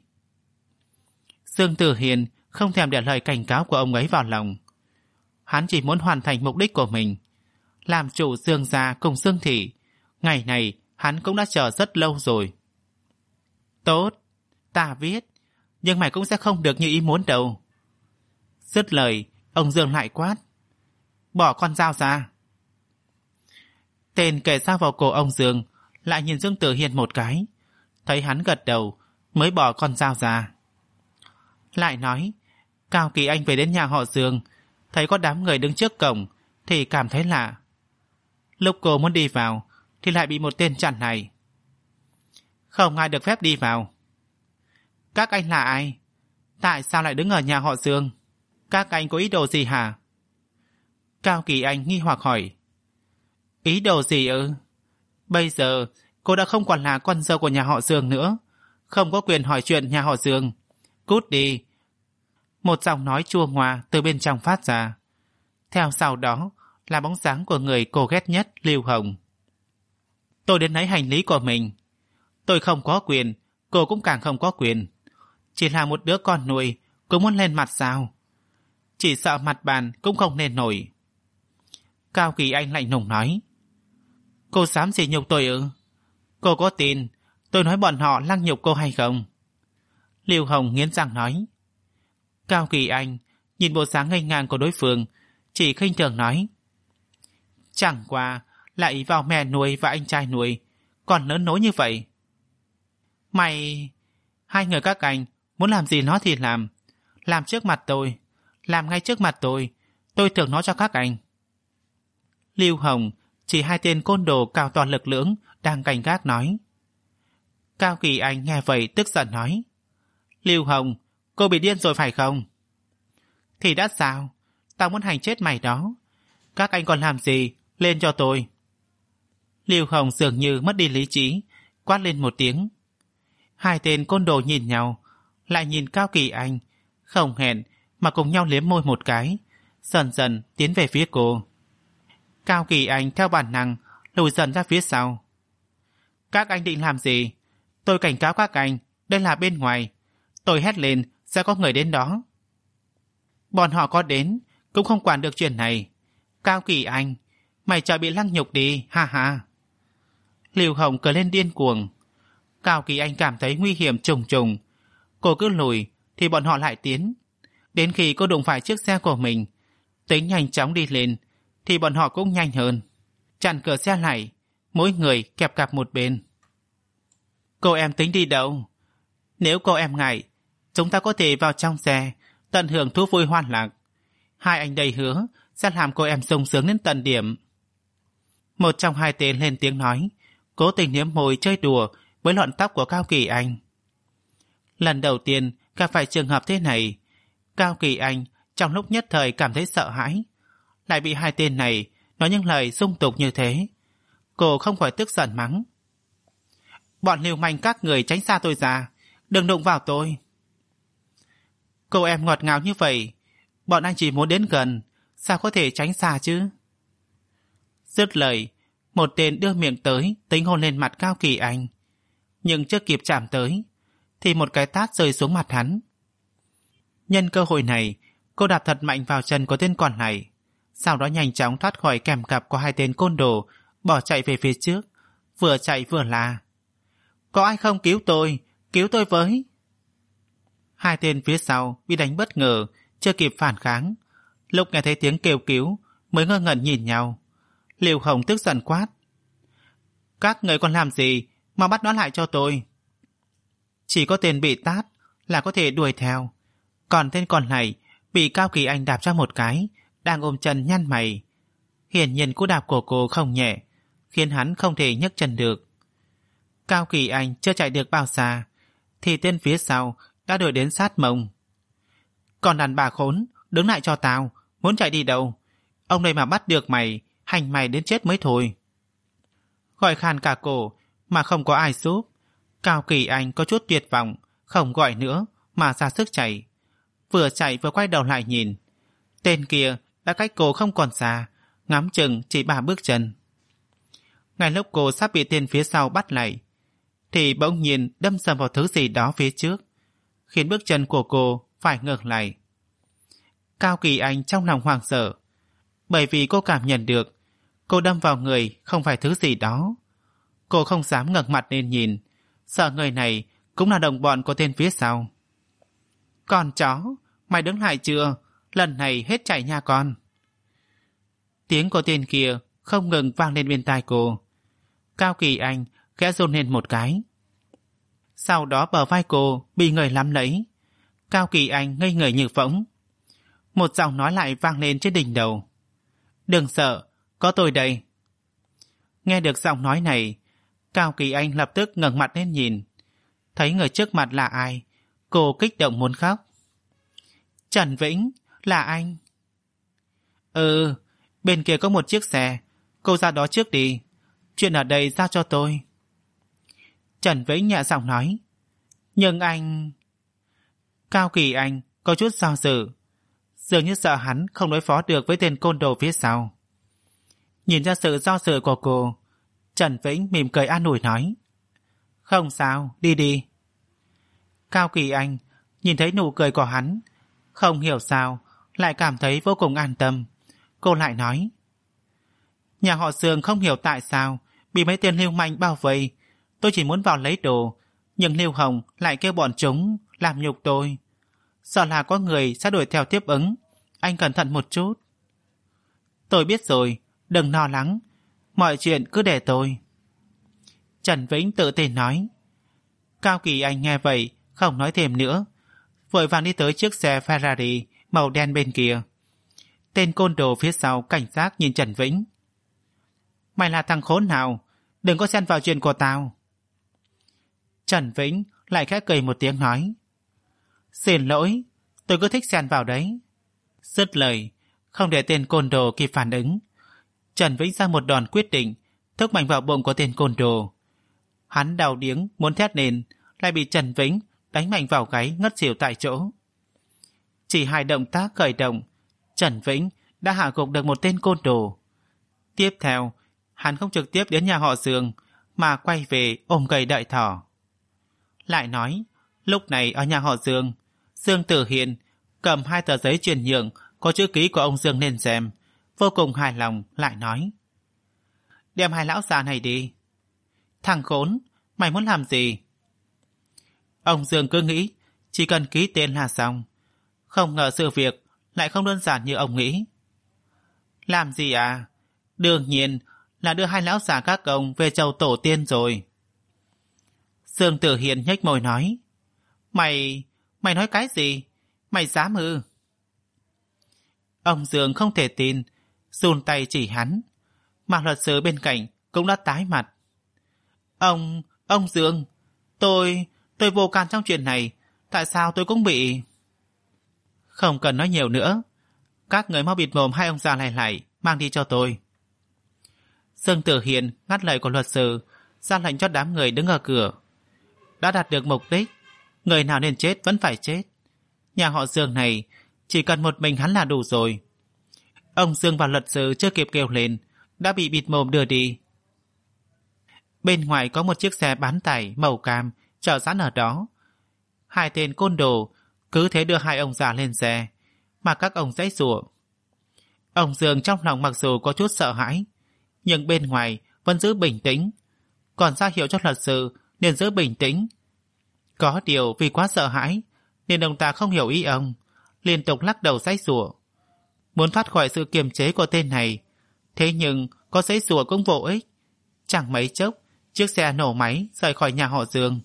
Dương Tử Hiền không thèm để lời cảnh cáo của ông ấy vào lòng. Hắn chỉ muốn hoàn thành mục đích của mình. Làm chủ Dương gia cùng Dương thị. Ngày này hắn cũng đã chờ rất lâu rồi. Tốt, ta viết, nhưng mày cũng sẽ không được như ý muốn đâu. Dứt lời, ông Dương lại quát. Bỏ con dao ra. Tên kề dao vào cổ ông Dương lại nhìn Dương Tử Hiền một cái. Thấy hắn gật đầu mới bỏ con dao ra. Lại nói, Cao Kỳ Anh về đến nhà họ Dương, thấy có đám người đứng trước cổng thì cảm thấy lạ. Lúc cô muốn đi vào thì lại bị một tên chặn này. Không ai được phép đi vào. Các anh là ai? Tại sao lại đứng ở nhà họ Dương? Các anh có ý đồ gì hả? Cao Kỳ Anh nghi hoặc hỏi. Ý đồ gì ư? Bây giờ cô đã không còn là con dâu của nhà họ Dương nữa, không có quyền hỏi chuyện nhà họ Dương. Cút đi. Một giọng nói chua ngoa từ bên trong phát ra. Theo sau đó là bóng dáng của người cô ghét nhất, Lưu Hồng. Tôi đến lấy hành lý của mình. Tôi không có quyền, cô cũng càng không có quyền. Chỉ là một đứa con nuôi, cũng muốn lên mặt sao? Chỉ sợ mặt bàn cũng không nên nổi. Cao Kỳ Anh lạnh lùng nói. Cô dám sỉ nhục tôi ư? Cô có tin tôi nói bọn họ lăng nhục cô hay không? Lưu Hồng nghiến răng nói. Cao Kỳ Anh nhìn bộ dáng ngây ngang của đối phương, chỉ khinh thường nói. Chẳng qua lại ý vào mẹ nuôi và anh trai nuôi, còn lớn nối như vậy. Mày... Hai người các anh muốn làm gì nó thì làm. Làm trước mặt tôi, làm ngay trước mặt tôi thưởng nó cho các anh. Lưu Hồng chỉ hai tên côn đồ cao toàn lực lưỡng đang canh gác nói. Cao Kỳ Anh nghe vậy tức giận nói. Lưu Hồng, cô bị điên rồi phải không? Thì đã sao? Tao muốn hành chết mày đó. Các anh còn làm gì? Lên cho tôi. Lưu Hồng dường như mất đi lý trí, quát lên một tiếng. Hai tên côn đồ nhìn nhau, lại nhìn Cao Kỳ Anh, không hẹn mà cùng nhau liếm môi một cái, dần dần tiến về phía cô. Cao Kỳ Anh theo bản năng lùi dần ra phía sau. Các anh định làm gì? Tôi cảnh cáo các anh, đây là bên ngoài. Tôi hét lên sẽ có người đến đó. Bọn họ có đến cũng không quản được chuyện này. Cao Kỳ Anh, mày chờ bị lăng nhục đi, ha ha. Lưu Hồng cười lên điên cuồng. Cao Kỳ Anh cảm thấy nguy hiểm trùng trùng. Cô cứ lùi thì bọn họ lại tiến. Đến khi cô đụng phải chiếc xe của mình, tính nhanh chóng đi lên thì bọn họ cũng nhanh hơn. Chặn cửa xe lại, mỗi người kẹp cặp một bên. Cô em tính đi đâu? Nếu cô em ngại, chúng ta có thể vào trong xe, tận hưởng thú vui hoan lạc. Hai anh đây hứa sẽ làm cô em sung sướng đến tận điểm. Một trong hai tên lên tiếng nói, cố tình liếm môi chơi đùa với lọn tóc của Cao Kỳ Anh. Lần đầu tiên gặp phải trường hợp thế này, Cao Kỳ Anh trong lúc nhất thời cảm thấy sợ hãi, lại bị hai tên này nói những lời dung tục như thế. Cô không khỏi tức giận mắng. Bọn lưu manh các người tránh xa tôi ra, đừng đụng vào tôi. Cô em ngọt ngào như vậy, bọn anh chỉ muốn đến gần, sao có thể tránh xa chứ? Dứt lời, một tên đưa miệng tới tính hôn lên mặt Cao Kỳ Anh, nhưng chưa kịp chạm tới thì một cái tát rơi xuống mặt hắn. Nhân cơ hội này, cô đạp thật mạnh vào chân của tên còn lại, sau đó nhanh chóng thoát khỏi kèm cặp của hai tên côn đồ, bỏ chạy về phía trước, vừa chạy vừa la. Có ai không cứu tôi với. Hai tên phía sau bị đánh bất ngờ, chưa kịp phản kháng. Lúc nghe thấy tiếng kêu cứu mới ngơ ngẩn nhìn nhau. Liêu Hồng tức giận quát. Các người còn làm gì, mà bắt nó lại cho tôi. Chỉ có tên bị tát là có thể đuổi theo, còn tên còn lại bị Cao Kỳ Anh đạp cho một cái, đang ôm chân nhăn mày. Hiển nhiên cú đạp của cô không nhẹ, khiến hắn không thể nhấc chân được. Cao Kỳ Anh chưa chạy được bao xa thì tên phía sau đã đuổi đến sát mông. Còn đàn bà khốn, đứng lại cho tao, muốn chạy đi đâu? Ông đây mà bắt được mày, hành mày đến chết mới thôi. Gọi khan cả cổ mà không có ai giúp. Cao Kỳ Anh có chút tuyệt vọng, không gọi nữa mà ra sức chạy. Vừa chạy vừa quay đầu lại nhìn. Tên kia đã cách cô không còn xa, ngắm chừng chỉ 3 bước chân. Ngay lúc cô sắp bị tên phía sau bắt lại thì bỗng nhiên đâm sầm vào thứ gì đó phía trước, khiến bước chân của cô phải ngược lại. Cao Kỳ Anh trong lòng hoảng sợ, bởi vì cô cảm nhận được cô đâm vào người không phải thứ gì đó. Cô không dám ngẩng mặt lên nhìn, sợ người này cũng là đồng bọn của tên phía sau. Con chó, mày đứng lại chưa? Lần này hết chạy nha con. Tiếng của tên kia không ngừng vang lên bên tai cô. Cao Kỳ Anh khẽ run lên một cái. Sau đó bờ vai cô bị người nắm lấy. Cao Kỳ Anh ngây người như phỗng. Một giọng nói lại vang lên trên đỉnh đầu. Đừng sợ, có tôi đây. Nghe được giọng nói này, Cao Kỳ Anh lập tức ngẩng mặt lên nhìn. Thấy người trước mặt là ai, cô kích động muốn khóc. Trần Vĩnh, là anh. Ừ, bên kia có một chiếc xe, cô ra đó trước đi. Chuyện ở đây giao cho tôi. Trần Vĩnh nhẹ giọng nói. Nhưng anh... Cao Kỳ Anh có chút do dự, dường như sợ hắn không đối phó được với tên côn đồ phía sau. Nhìn ra sự do dự của cô, Trần Vĩnh mỉm cười an ủi nói. Không sao, đi đi. Cao Kỳ Anh nhìn thấy nụ cười của hắn, không hiểu sao lại cảm thấy vô cùng an tâm. Cô lại nói. Nhà họ Sương không hiểu tại sao bị mấy tên lưu manh bao vây. Tôi chỉ muốn vào lấy đồ, nhưng Lưu Hồng lại kêu bọn chúng làm nhục tôi. Sợ là có người sẽ đuổi theo tiếp ứng. Anh cẩn thận một chút. Tôi biết rồi, đừng lo lắng, mọi chuyện cứ để tôi. Trần Vĩnh tự tin nói. Cao Kỳ Anh nghe vậy không nói thêm nữa, vội vàng đi tới chiếc xe Ferrari màu đen bên kia. Tên côn đồ phía sau cảnh giác nhìn Trần Vĩnh. Mày là thằng khốn nào, đừng có xen vào chuyện của tao. Trần Vĩnh lại khẽ cười một tiếng nói. Xin lỗi, tôi cứ thích xen vào đấy. Dứt lời, không để tên côn đồ kịp phản ứng, Trần Vĩnh ra một đòn quyết định, thúc mạnh vào bụng của tên côn đồ. Hắn đau điếng muốn thét lên, lại bị Trần Vĩnh đánh mạnh vào gáy ngất xỉu tại chỗ. Chỉ 2 động tác khởi động, Trần Vĩnh đã hạ gục được một tên côn đồ. Tiếp theo, hắn không trực tiếp đến nhà họ Dương mà quay về ôm gậy đợi thỏ. Lại nói, lúc này ở nhà họ Dương, Dương Tử Hiền cầm 2 tờ giấy chuyển nhượng có chữ ký của ông Dương lên xem, vô cùng hài lòng, lại nói: đem 2 lão già này đi. Thằng khốn, mày muốn làm gì? Ông Dương cứ nghĩ chỉ cần ký tên là xong, không ngờ sự việc lại không đơn giản như ông nghĩ. Làm gì à? Đương nhiên là đưa 2 lão già các ông về chầu tổ tiên rồi. Dương Tử Hiền nhếch môi nói: Mày nói cái gì? Mày dám ư? Ông Dương không thể tin, run tay chỉ hắn, mà luật sư bên cạnh cũng đã tái mặt. Ông Dương, tôi vô can trong chuyện này, tại sao tôi cũng bị... Không cần nói nhiều nữa, các người mau bịt mồm 2 ông già này lại, mang đi cho tôi. Dương Tử Hiền ngắt lời của luật sư, ra lệnh cho đám người đứng ở cửa. Đã đạt được mục đích, người nào nên chết vẫn phải chết. Nhà họ Dương này chỉ cần một mình hắn là đủ rồi. Ông Dương và luật sư chưa kịp kêu lên đã bị bịt mồm đưa đi. Bên ngoài có một chiếc xe bán tải màu cam chờ sẵn ở đó. 2 tên côn đồ cứ thế đưa 2 ông già lên xe, mà các ông giãy giụa. Ông Dương trong lòng mặc dù có chút sợ hãi, nhưng bên ngoài vẫn giữ bình tĩnh, còn ra hiệu cho luật sư nên giữ bình tĩnh. Có điều vì quá sợ hãi nên ông ta không hiểu ý ông, liên tục lắc đầu giãy giụa, muốn thoát khỏi sự kiềm chế của tên này. Thế nhưng có giãy giụa cũng vô ích. Chẳng mấy chốc chiếc xe nổ máy rời khỏi nhà họ Dương.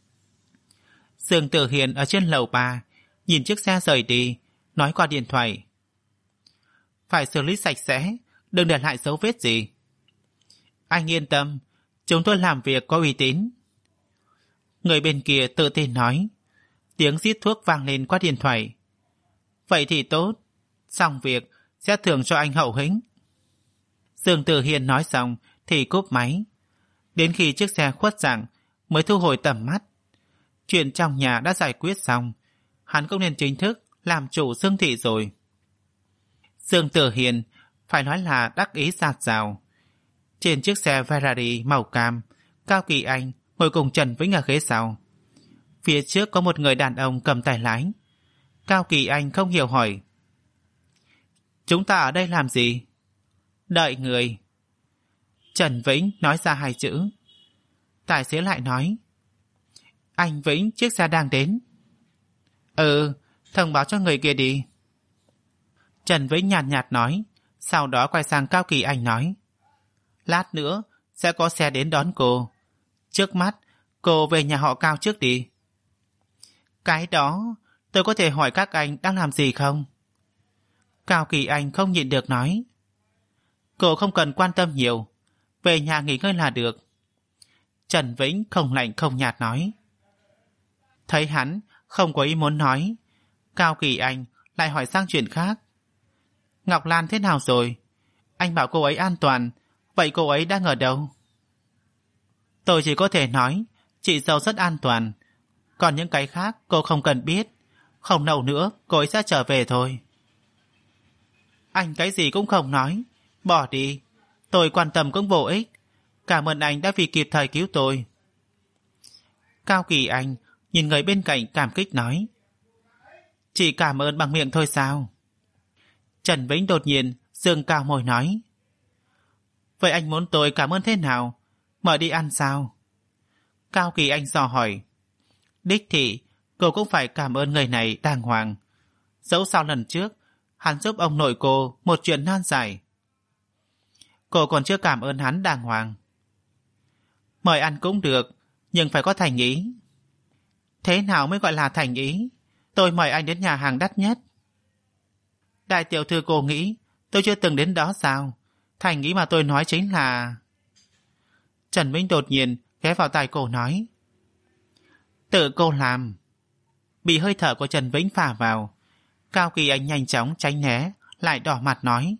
Dương Tử Hiền ở trên lầu 3 nhìn chiếc xe rời đi, nói qua điện thoại: phải xử lý sạch sẽ, đừng để lại dấu vết gì. Anh yên tâm, chúng tôi làm việc có uy tín. Người bên kia tự tin nói. Tiếng rít thuốc vang lên qua điện thoại. Vậy thì tốt, xong việc sẽ thưởng cho anh hậu hĩnh. Dương Tử Hiền nói xong thì cúp máy. Đến khi chiếc xe khuất dạng mới thu hồi tầm mắt. Chuyện trong nhà đã giải quyết xong, hắn cũng nên chính thức làm chủ Dương thị rồi. Dương Tử Hiền phải nói là đắc ý dạt dào. Trên chiếc xe Ferrari màu cam, Cao Kỳ Anh ngồi cùng Trần Vĩnh ở ghế sau. Phía trước có một người đàn ông cầm tay lái. Cao Kỳ Anh không hiểu hỏi: chúng ta ở đây làm gì? Đợi người. Trần Vĩnh nói ra 2 chữ. Tài xế lại nói: anh Vĩnh, chiếc xe đang đến. Thông báo cho người kia đi. Trần Vĩnh nhàn nhạt nói, sau đó quay sang Cao Kỳ Anh nói: lát nữa sẽ có xe đến đón cô. Trước mắt cô về nhà họ Cao trước đi. Cái đó tôi có thể hỏi các anh đang làm gì không? Cao Kỳ Anh không nhịn được nói: cô không cần quan tâm nhiều, về nhà nghỉ ngơi là được. Trần Vĩnh không lạnh không nhạt nói. Thấy hắn không có ý muốn nói, Cao Kỳ Anh lại hỏi sang chuyện khác. Ngọc Lan thế nào rồi? Anh bảo cô ấy an toàn, vậy cô ấy đang ở đâu? Tôi chỉ có thể nói chị dâu rất an toàn, còn những cái khác cô không cần biết. Không lâu nữa cô ấy sẽ trở về thôi. Anh cái gì cũng không nói, bỏ đi, tôi quan tâm cũng vô ích. Cảm ơn anh đã vì kịp thời cứu tôi. Cao Kỳ Anh nhìn người bên cạnh cảm kích nói. Chỉ cảm ơn bằng miệng thôi sao? Trần Vĩnh đột nhiên giương cao môi nói. Vậy anh muốn tôi cảm ơn thế nào? Mời đi ăn sao? Cao Kỳ Anh dò hỏi. Đích thị, cô cũng phải cảm ơn người này đàng hoàng. Dẫu sao lần trước hắn giúp ông nội cô một chuyện nan giải, cô còn chưa cảm ơn hắn đàng hoàng. Mời ăn cũng được, nhưng phải có thành ý. Thế nào mới gọi là thành ý? Tôi mời anh đến nhà hàng đắt nhất. Đại tiểu thư cô nghĩ tôi chưa từng đến đó sao? Thành ý mà tôi nói chính là... Trần Vĩnh đột nhiên ghé vào tai cô nói. Tự cô làm. Bị hơi thở của Trần Vĩnh phả vào, Cao Kỳ Anh nhanh chóng tránh né, lại đỏ mặt nói.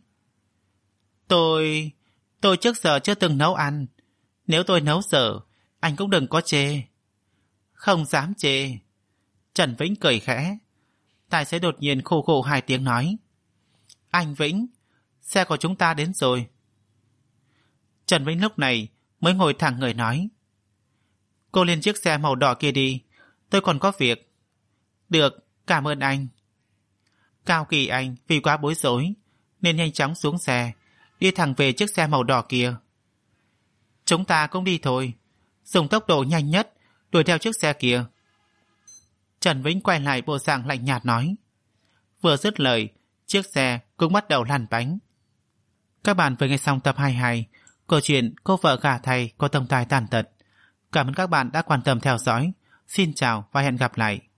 Tôi trước giờ chưa từng nấu ăn. Nếu tôi nấu dở, anh cũng đừng có chê. Không dám chê. Trần Vĩnh cười khẽ. Tài xế đột nhiên khô khô 2 tiếng nói: Anh Vĩnh, xe của chúng ta đến rồi. Trần Vĩnh lúc này mới ngồi thẳng người nói: Cô lên chiếc xe màu đỏ kia đi, tôi còn có việc. Được, cảm ơn anh. Cao Kỳ Anh vì quá bối rối nên nhanh chóng xuống xe, đi thẳng về chiếc xe màu đỏ kia. Chúng ta cũng đi thôi, dùng tốc độ nhanh nhất đuổi theo chiếc xe kia. Trần Vĩnh quay lại bộ dạng lạnh nhạt nói. Vừa dứt lời, chiếc xe cũng bắt đầu lăn bánh. Các bạn vừa nghe xong tập 22 câu chuyện Cô vợ gả thầy có tông tài tàn tật. Cảm ơn các bạn đã quan tâm theo dõi. Xin chào và hẹn gặp lại.